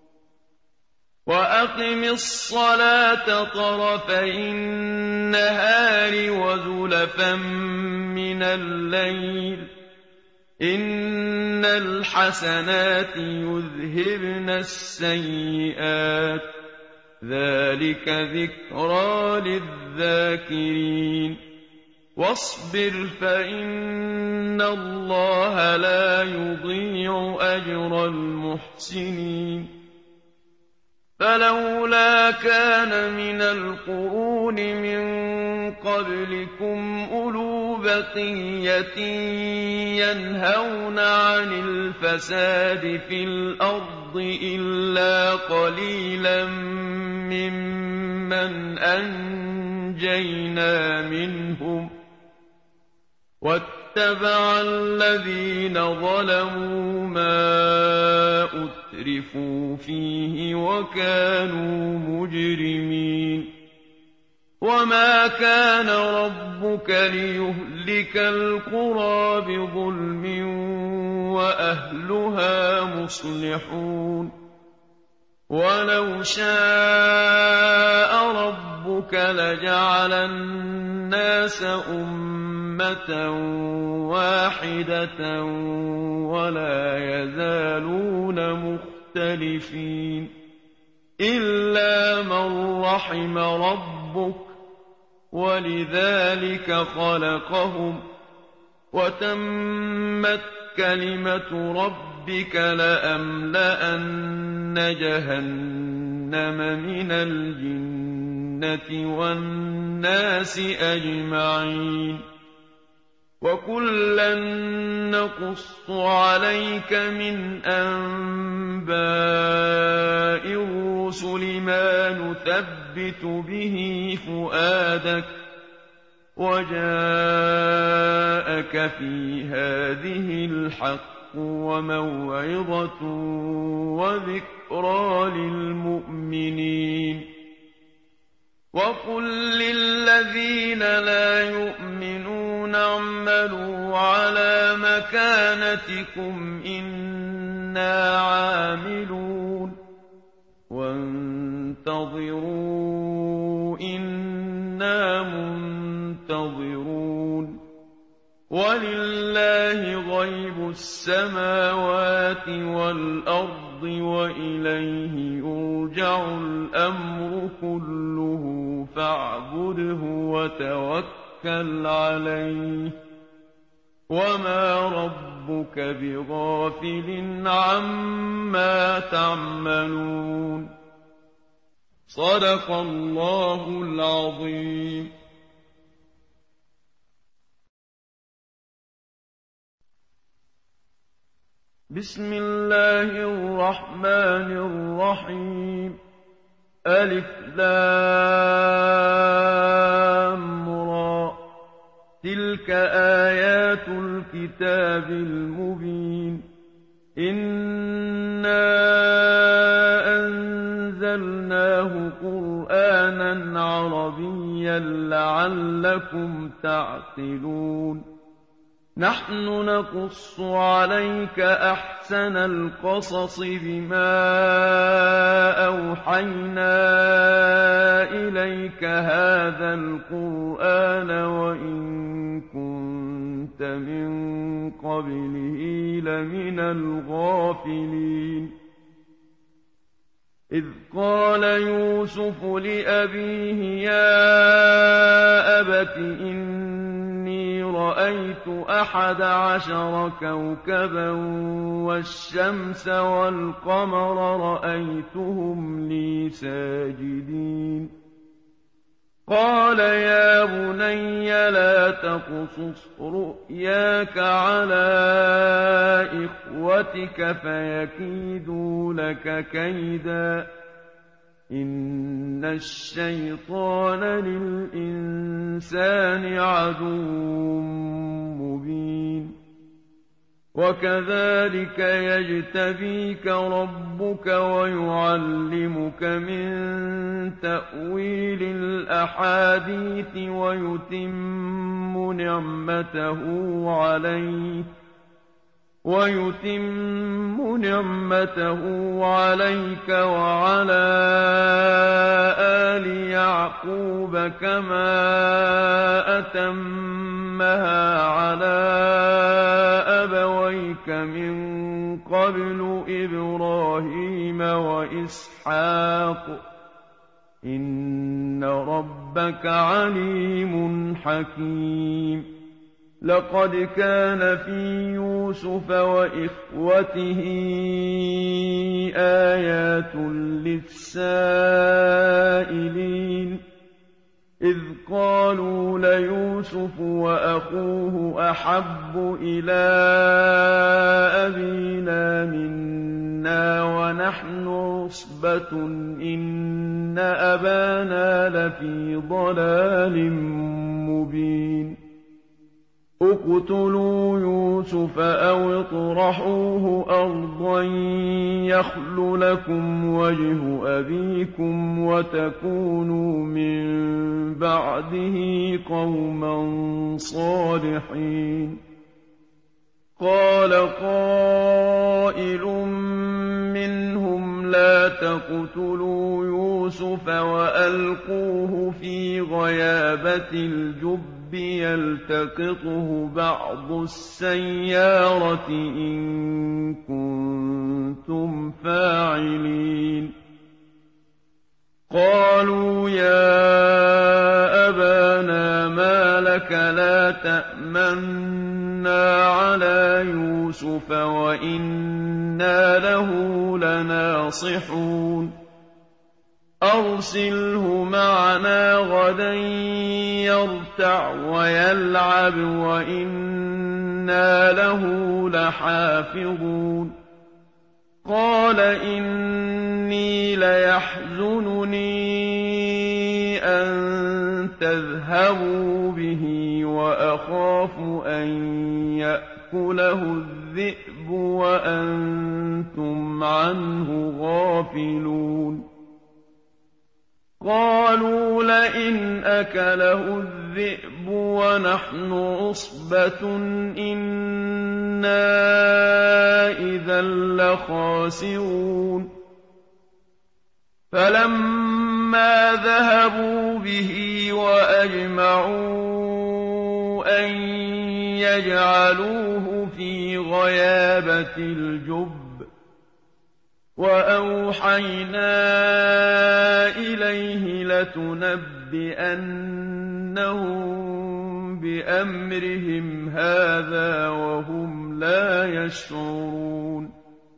وأقم الصلاة طرفي النهار وزلفا من الليل إن الحسنات يذهبن السيئات ذلك ذكرى للذاكرين واصبر فإن الله لا يضيع أجر المحسنين فلولا كان من القرون من قبلكم أولو بقية ينهون عن الفساد في الأرض إلا قليلا ممن أنجينا منهم واتبع الذين ظلموا ما أترفوا فيه وكانوا مجرمين وما كان ربك ليهلك القرى بظلم وأهلها مصلحون ولو شاء ربك لجعل الناس أمة واحدة ولا يزالون مختلفين إلا من رحم ربك ولذلك خلقهم وتمت كلمة ربك لأملأن جهنم من الجنة والناس أجمعين وَكُلًّا نَّقُصُّ عَلَيْكَ مِنْ أَنبَاءِ الرُّسُلِ مَا نُثَبِّتُ بِهِ فُؤَادَكَ ۖ وَجَاءَكَ فِي هَٰذِهِ الْحَقُّ وَمَوْعِظَةٌ وَذِكْرَىٰ لِلْمُؤْمِنِينَ وَقُل لِّلَّذِينَ لَا يُؤْمِنُونَ اعْمَلُوا عَلَىٰ مَكَانَتِكُمْ إِنَّا عَامِلُونَ وَانتَظِرُوا إِنَّا مُنتَظِرُونَ وَلِلَّهِ غَيْبُ السَّمَاوَاتِ وَالْأَرْضِ وَإِلَيْهِ يُرْجَعُ الْأَمْرُ كُلُّهُ فاعبده وتوكل عليه وما ربك بغافل عما تعملون. صدق الله العظيم. بسم الله الرحمن الرحيم. ألف لام را تلك آيات الكتاب المبين. إنا أنزلناه قرآنا عربيا لعلكم تعقلون. نحن نقص عليك أحسن القصص بما أوحينا إليك هذا القرآن وإن كنت من قبله لمن الغافلين. إذ قال يوسف لأبيه يا أبت إني رأيت 11 كوكبا والشمس والقمر رأيتهم لي ساجدين. قال يا بني لا تقصص رؤياك على إخوتك فيكيدوا لك كيدا إن الشيطان للإنسان عدو مبين. وكذلك يجتبيك ربك ويعلمك من تأويل الأحاديث ويتم نعمته عليك وعلى آل يعقوب كما أتمها على أبويك من قبل إبراهيم وإسحاق إن ربك عليم حكيم. لقد كان في يوسف وإخوته آيات للسائلين إذ قالوا ليوسف وأخوه أحب إلى أبينا منا ونحن عصبة إن أبانا لفي ضلال مبين. اقتلوا يوسف أو اطرحوه أرضا يخل لكم وجه أبيكم وتكونوا من بعده قوما صالحين. قال قائل منهم لا تقتلوا يوسف وألقوه في غيابة الجب يلتقطه بعض السيارة إن كنتم فاعلين. قالوا يا أبانا ما لك لا تأمنا على يوسف وإنا له لناصحون. أَرْسِلْهُ مَعَنَا غَدًا يَرْتَعْ وَيَلْعَبْ وَإِنَّا لَهُ لَحَافِظُونَ قَالَ إِنِّي لَيَحْزُنُنِي أَن تَذْهَبُوا بِهِ وَأَخَافُ أَن يَأْكُلَهُ الذِّئْبُ وَأَنتُمْ عَنْهُ غَافِلُونَ قَالُوا لَئِنْ أَكَلَهُ الذِّئْبُ وَنَحْنُ عُصْبَةٌ إِنَّا إِذًا لَّخَاسِرُونَ فَلَمَّا ذَهَبُوا بِهِ وَأَجْمَعُوا أَن يَجْعَلُوهُ فِي غَيَابَتِ الْجُبِّ وَأَوْحَيْنَا إِلَيْهِ لَتُنَبِّئَنَّهُم بِأَمْرِهِمْ هَٰذَا وَهُمْ لَا يَشْعُرُونَ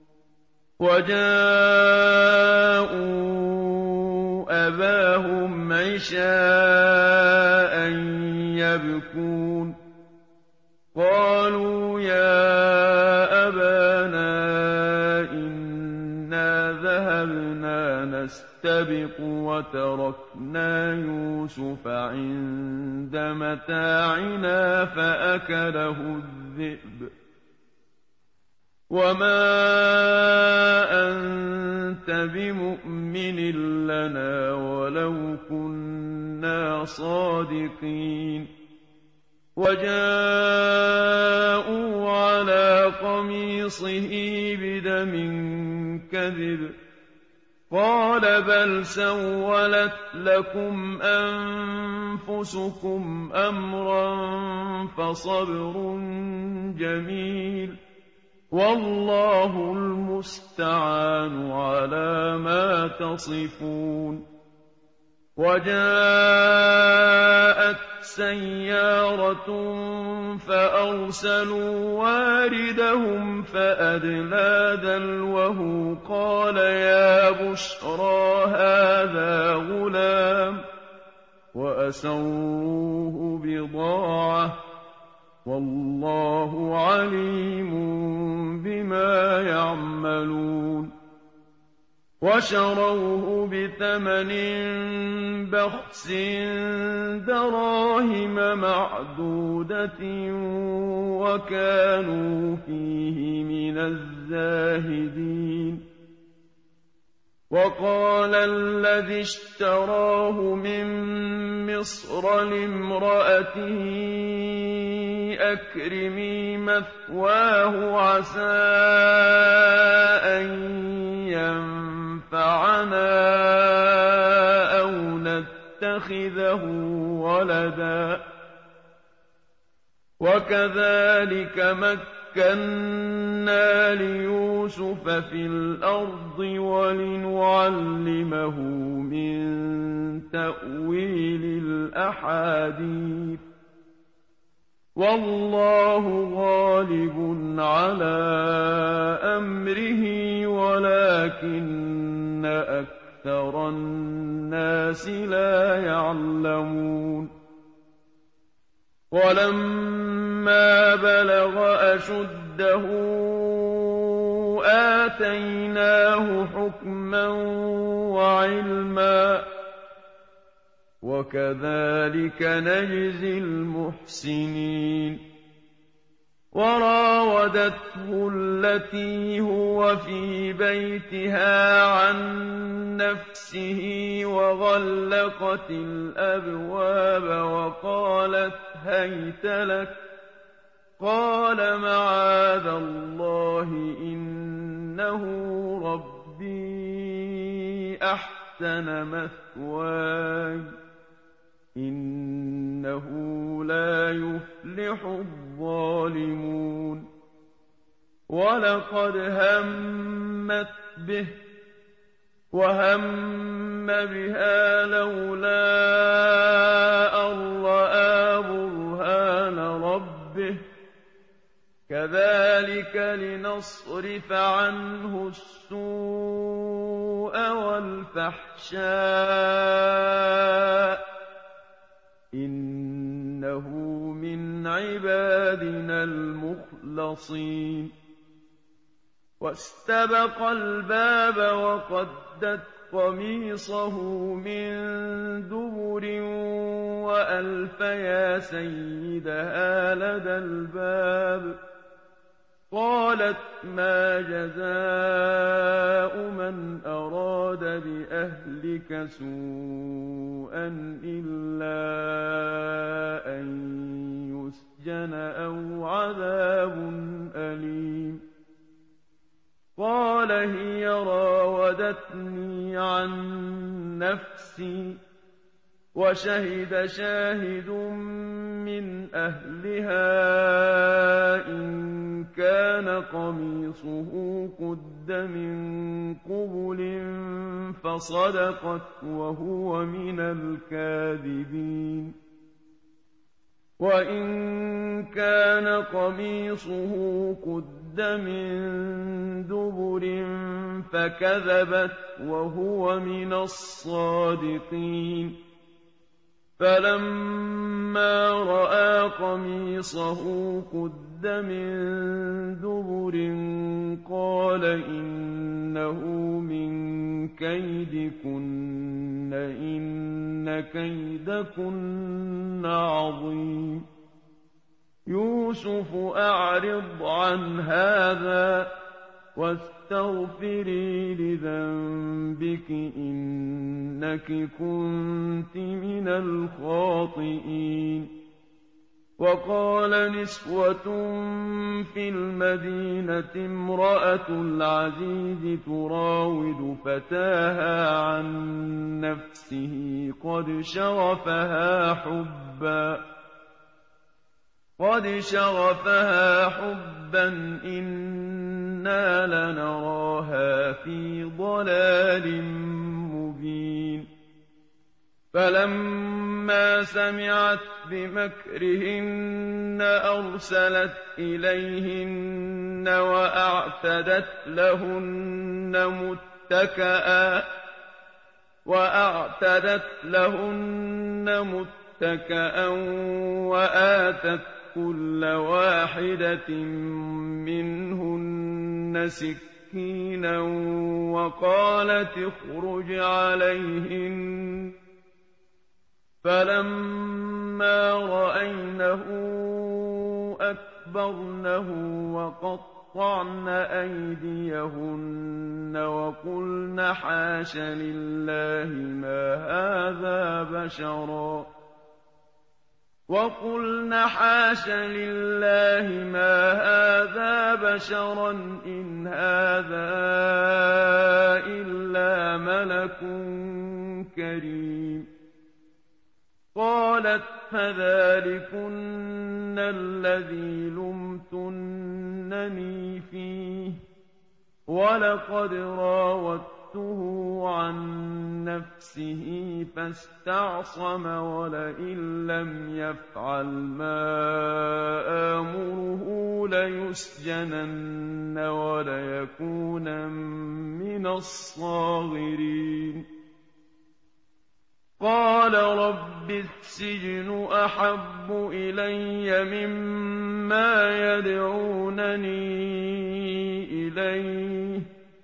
وَجَاءُوا أَبَاهُمْ عِشَاءً يَبْكُونَ قَالُوا يَا أَبَانَا إِنَّا ذَهَبْنَا نَسْتَبِقُ وَتَرَكْنَا يُوسُفَ عِندَ مَتَاعِنَا فَأَكَلَهُ الذِّئْبُ وَمَا أَنتَ بِمُؤْمِنٍ لَّنَا وَلَوْ كُنَّا صَادِقِينَ وَجَاءُوا عَلَىٰ قَمِيصِهِ بِدَمٍ كَذِبٍ قَالَ بَلْ سَوَّلَتْ لَكُمْ أَنفُسُكُمْ أَمْرًا فَصَبْرٌ جَمِيلٌ وَاللَّهُ الْمُسْتَعَانُ عَلَىٰ مَا تَصِفُونَ وَجَاءَتْ سَيَّارَةٌ فَأَرْسَلُوا وَارِدَهُمْ فَأَدْلَىٰ دَلْوَهُ قَالَ يَا بُشْرَىٰ هَٰذَا غُلَامٌ وَأَسَرُّوهُ بِضَاعَةً وَاللَّهُ عَلِيمٌ بِمَا يَعْمَلُونَ وَشَرَوْهُ بِثَمَنٍ بَخْسٍ دَرَاهِمَ مَعْدُودَةٍ وَكَانُوا فِيهِ مِنَ الزَّاهِدِينَ وَقَالَ الَّذِي اشْتَرَاهُ مِن مِّصْرَ لِامْرَأَتِهِ أَكْرِمِي مَثْوَاهُ عَسَىٰ أَن يَنفَعَنَا أَوْ نَتَّخِذَهُ وَلَدًا وَكَذَٰلِكَ مَكَّنَّا لِيُوسُفَ فِي الْأَرْضِ وَلِنُعَلِّمَهُ مِن تَأْوِيلِ الْأَحَادِيثِ وَاللَّهُ غَالِبٌ عَلَىٰ أَمْرِهِ وَلَٰكِنَّ أَكْثَرَ النَّاسِ لَا يَعْلَمُونَ وَلَمَّا بَلَغَ أَشُدَّهُ آتَيْنَاهُ حُكْمًا وَعِلْمًا ۚ وَكَذَٰلِكَ نَجْزِي الْمُحْسِنِينَ وَرَاوَدَتْهُ الَّتِي هُوَ فِي بَيْتِهَا عَن نَّفْسِهِ وَغَلَّقَتِ الْأَبْوَابَ وَقَالَتْ هَيْتَ لَكَ ۚ قَالَ مَعَاذَ اللَّهِ إِنَّهُ رَبِّي أَحْسَنَ مَثْوَايَ ۖ إِنَّهُ لَا يُفْلِحُ الظَّالِمُونَ وَلَقَدْ هَمَّتْ بِهِ وَهَمَّ بِهَا لَوْلَا أَن رَّأَىٰ بُرْهَانَ رَبِّهِ ۚ كَذَٰلِكَ لِنَصْرِفَ عَنْهُ السُّوءَ وَالْفَحْشَاءِ إِنَّهُ مِنْ عِبَادِنَا الْمُخْلَصِينَ وَاسْتَبَقَ الْبَابَ وَقَدَّتْ قَمِيصَهُ مِن دُبُرٍ وَأَلْفَ يَا سَيِّدَهَا لَدَى الْبَابِ قَالَتْ مَا جَزَاءُ مَنْ أَرَادَ بِأَهْلِكَ سُوءًا إِلَّا أَن يُسْجَنَ أَوْ عَذَابٌ أَلِيمٌ قَالَ هِيَ رَاوَدَتْنِي عَن نَّفْسِي وَشَهِدَ شَاهِدٌ مِّنْ أَهْلِهَا إِن كَانَ قَمِيصُهُ قُدَّ مِن قُبُلٍ فَصَدَقَتْ وَهُوَ مِنَ الْكَاذِبِينَ وَإِن كَانَ قَمِيصُهُ قُدَّ مِن دُبُرٍ فَكَذَبَتْ وَهُوَ مِنَ الصَّادِقِينَ فَلَمَّا رَأَىٰ قَمِيصَهُ قُدَّ مِن دُبُرٍ قَالَ إِنَّهُ مِن كَيْدِكُنَّ إِنَّ كَيْدَكُنَّ عَظِيمٌ يُوسُفُ أَعْرِضْ عَنْ هَٰذَا وَاسْتَغْفِرِي لِذَنبِكِ إِنَّكِ كُنتِ مِنَ الْخَاطِئِينَ وَقَالَ نِسْوَةٌ فِي الْمَدِينَةِ امْرَأَتُ الْعَزِيزِ تُرَاوِدُ فَتَاهَا عَن نَّفْسِهِ قَدْ شَغَفَهَا حُبًّا إِنَّا لَنَرَاهَا فِي ضَلَالٍ مُّبِينٍ فَلَمَّا سَمِعَتْ بِمَكْرِهِنَّ أَرْسَلَتْ إِلَيْهِنَّ وَأَعْتَدَتْ لَهُنَّ مُتَّكَأً وَآتَتْ كُلَّ وَاحِدَةٍ مِّنْهُنَّ سِكِّينًا وَقَالَتِ اخْرُجْ عَلَيْهِنَّ فَلَمَّا رَأَيْنَهُ أَكْبَرْنَهُ وَقَطَّعْنَ أَيْدِيَهُنَّ وَقُلْنَ حَاشَ لِلَّهِ مَا هَٰذَا بَشَرًا إِنْ هَٰذَا إِلَّا مَلَكٌ كَرِيمٌ قَالَتْ فَذَٰلِكُنَّ الَّذِي لُمْتُنَّنِي فِيهِ وَلَقَدْ راوَدتُّهُ عَن نَّفْسِهِ فَاسْتَعْصَمَ وَلَئِن لَّمْ يَفْعَلْ مَا آمُرُهُ لَيُسْجَنَنَّ وَلَيَكُونًا مِّنَ الصَّاغِرِينَ قَالَ رَبِّ السِّجْنُ أَحَبُّ إِلَيَّ مِمَّا يَدْعُونَنِي إِلَيْهِ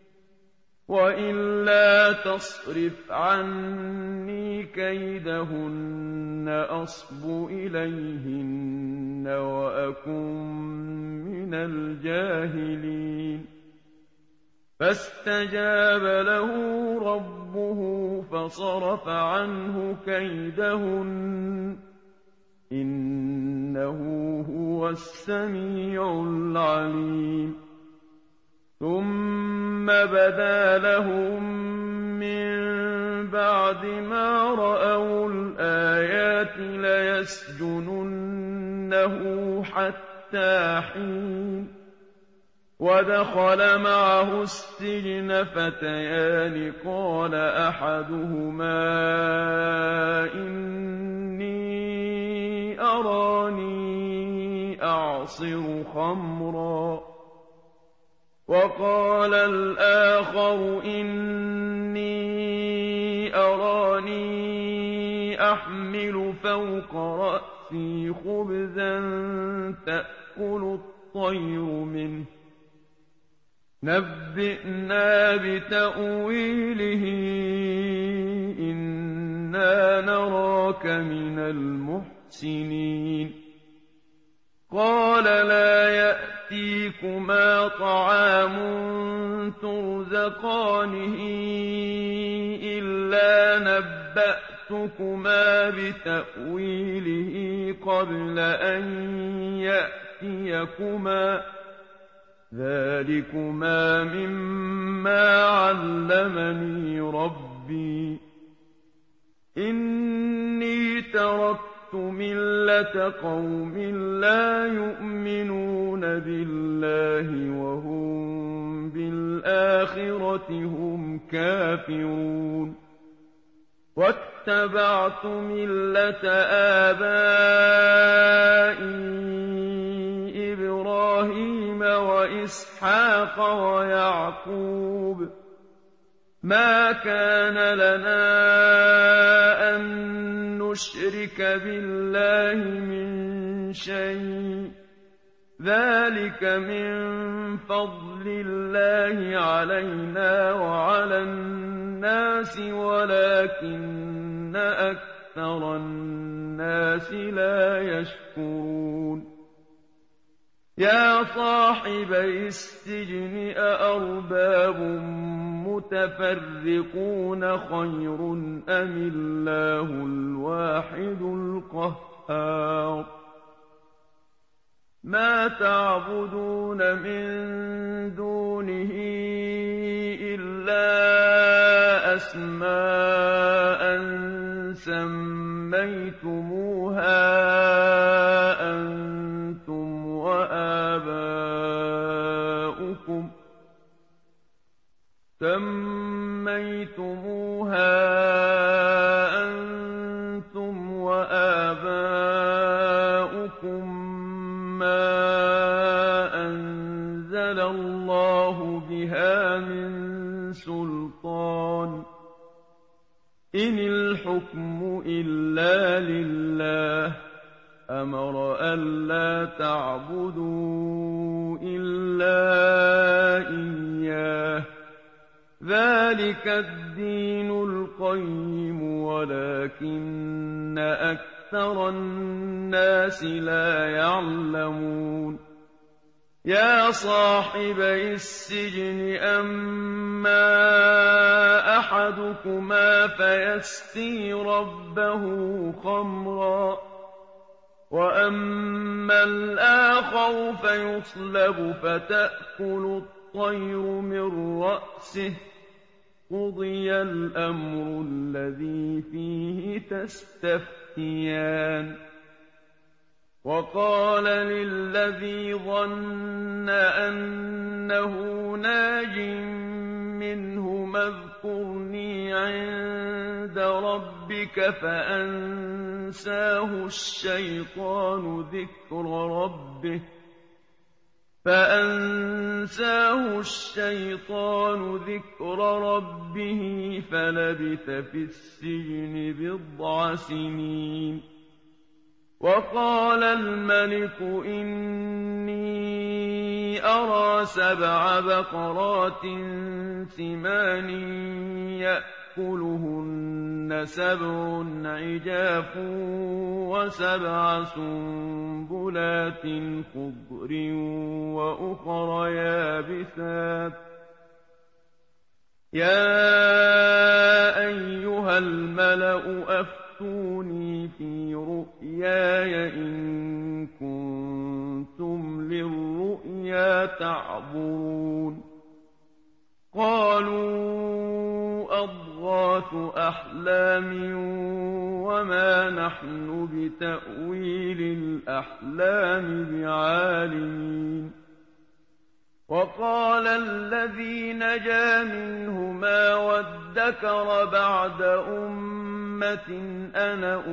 وَإِلَّا تَصْرِفْ عَنِّي كَيْدَهُنَّ أَصْبُ إِلَيْهِنَّ وَأَكُن مِّنَ الْجَاهِلِينَ فَاسْتَجَابَ لَهُ رَبُّهُ فَصَرَفَ عَنْهُ كَيْدَهُنَّ إِنَّهُ هُوَ السَّمِيعُ الْعَلِيمُ ثُمَّ بَدَا لَهُم مِّن بَعْدِ مَا رَأَوُا الْآيَاتِ لَيَسْجُنُنَّهُ حَتَّىٰ حِينٍ وَدَخَلَ مَعَهُ السِّجْنَ فَتَيَانِ قَالَ أَحَدُهُمَا إِنِّي أَرَانِي أَعْصِرُ خَمْرًا وقال الآخر إني أراني أحمل فوق رأسي خبزا تأكل الطير منه نبئنا بتأويله إنا نراك من المحسنين قال لا يأتيكما طعام ترزقانه إلا نبأتكما بتأويله قبل أن يأتيكما ذلكما مما علمني ربي إني تركت ملة قوم لا يؤمنون بالله وهم بالآخرة هم كافرون واتبعت ملة آبائي إبراهيم وإسحاق ويعقوب ما كان لنا أن نشرك بالله من شيء ذلك من فضل الله علينا وعلى الناس ولكن أكثر الناس لا يشكرون يا صاحبي السجن أأرباب متفرقون خير أم الله الواحد القهار ما تعبدون من دونه إلا أسماء سميتموها أنتم وآباؤكم ما أنزل الله بها من سلطان إن الحكم إلا لله أمر ألا تعبدوا إلا إياه ذلك الدين القيم ولكن أكثر الناس لا يعلمون يا صاحبي السجن أما أحدكما فيسقي ربه خمرا وأما الآخر فيصلب فتأكل الطير من رأسه قضي الأمر الذي فيه تستفتيان وقال للذي ظن أنه ناج منهما اذكرني عند ربك فأنساه الشيطان ذكر ربه فلبث في السجن بضع سنين وقال الملك إني أرى 7 بقرات سمان يأكلهن 7 عجاف و7 سنبلات خضر وأخر يابسات يا أيها الملأ أفتوني في رؤياي إن كنتم للرؤيا تعبرون قالوا أضغاث أحلام وما نحن بتأويل الأحلام بعالمين وقال الذي نجا منهما وادكر بعد أمة أنا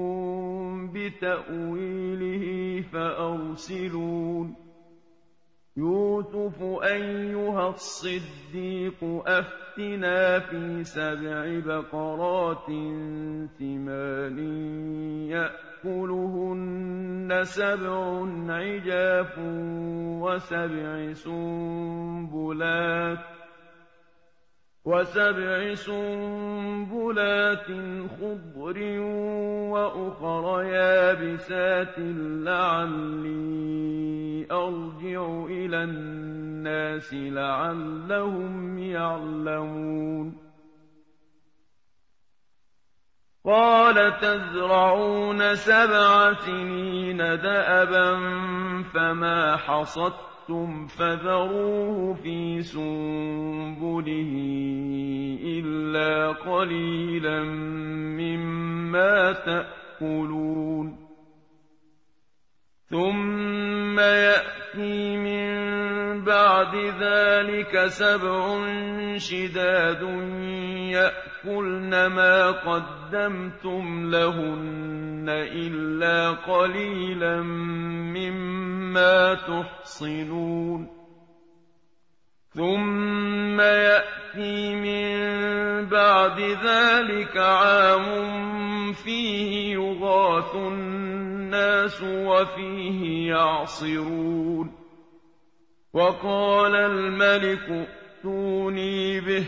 أنبئكم بتأويله فأرسلون يُوسُفُ أَيُّهَا الصِّدِّيقُ أَفْتِنَا فِي 7 بَقَرَاتٍ سِمَانٍ يَأْكُلُهُنَّ 7 عِجَافٌ وَسَبْعِ سُنبُلَاتٍ خُضْرٍ وَأُخَرَ يَابِسَاتٍ لَّعَلِّي أَرْجِعُ إِلَى النَّاسِ لَعَلَّهُمْ يَعْلَمُونَ قَالَ تَزْرَعُونَ 7 سِنِينَ دَأَبًا فَمَا حَصَدتُّمْ فَذَرُوهُ فِي سُنبُلِهِ إِلَّا قَلِيلًا مِّمَّا تَأْكُلُونَ ثُمَّ يَأْتِي مِن بَعْدِ ذَٰلِكَ 7 شِدَادٌ يَأْكُلْنَ مَا قَدَّمْتُمْ لَهُنَّ إِلَّا قَلِيلًا مِّمَّا تُحْصِنُونَ ثُمَّ يَأْتِي مِن بَعْدِ ذَٰلِكَ عَامٌ فِيهِ يُغَاثُ النَّاسُ وَفِيهِ يَعْصِرُونَ وَقَالَ الْمَلِكُ ائْتُونِي بِهِ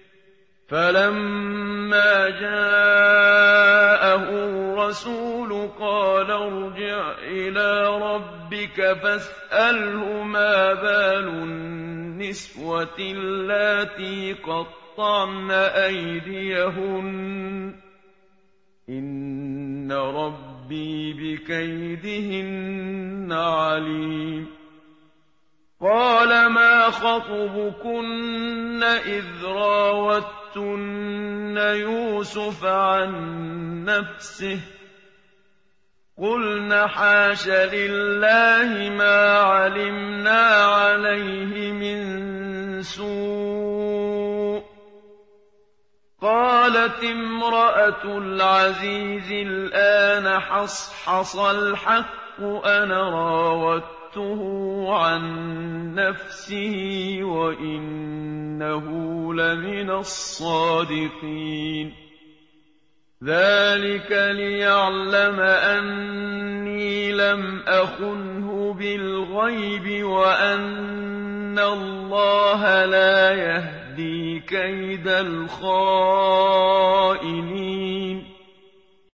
فَلَمَّا جَاءَهُ الرَّسُولُ قَالَ ارْجِعْ إِلَىٰ رَبِّكَ فَاسْأَلْهُ مَا بَالُ النِّسْوَةِ اللَّاتِي قَطَّعْنَ أَيْدِيَهُنَّ ۚ إِنَّ رَبِّي بِكَيْدِهِنَّ عَلِيمٌ قَالَ مَا خَطْبُكُنَّ إِذْ رَاوَدتُّنَّ يُوسُفَ عَن نَّفْسِهِ ۚ قُلْنَ حَاشَ لِلَّهِ مَا عَلِمْنَا عَلَيْهِ مِن سُوءٍ ۚ قَالَتِ امْرَأَتُ الْعَزِيزِ الْآنَ حَصْحَصَ الْحَقُّ أَنَا رَاوَدتُّهُ عَن نَّفْسِهِ وَإِنَّهُ لَمِنَ الصَّادِقِينَ ذَٰلِكَ لِيَعْلَمَ أَنِّي لَمْ أَخُنْهُ بِالْغَيْبِ وَأَنَّ اللَّهَ لَا يَهْدِي كَيْدَ الْخَائِنِينَ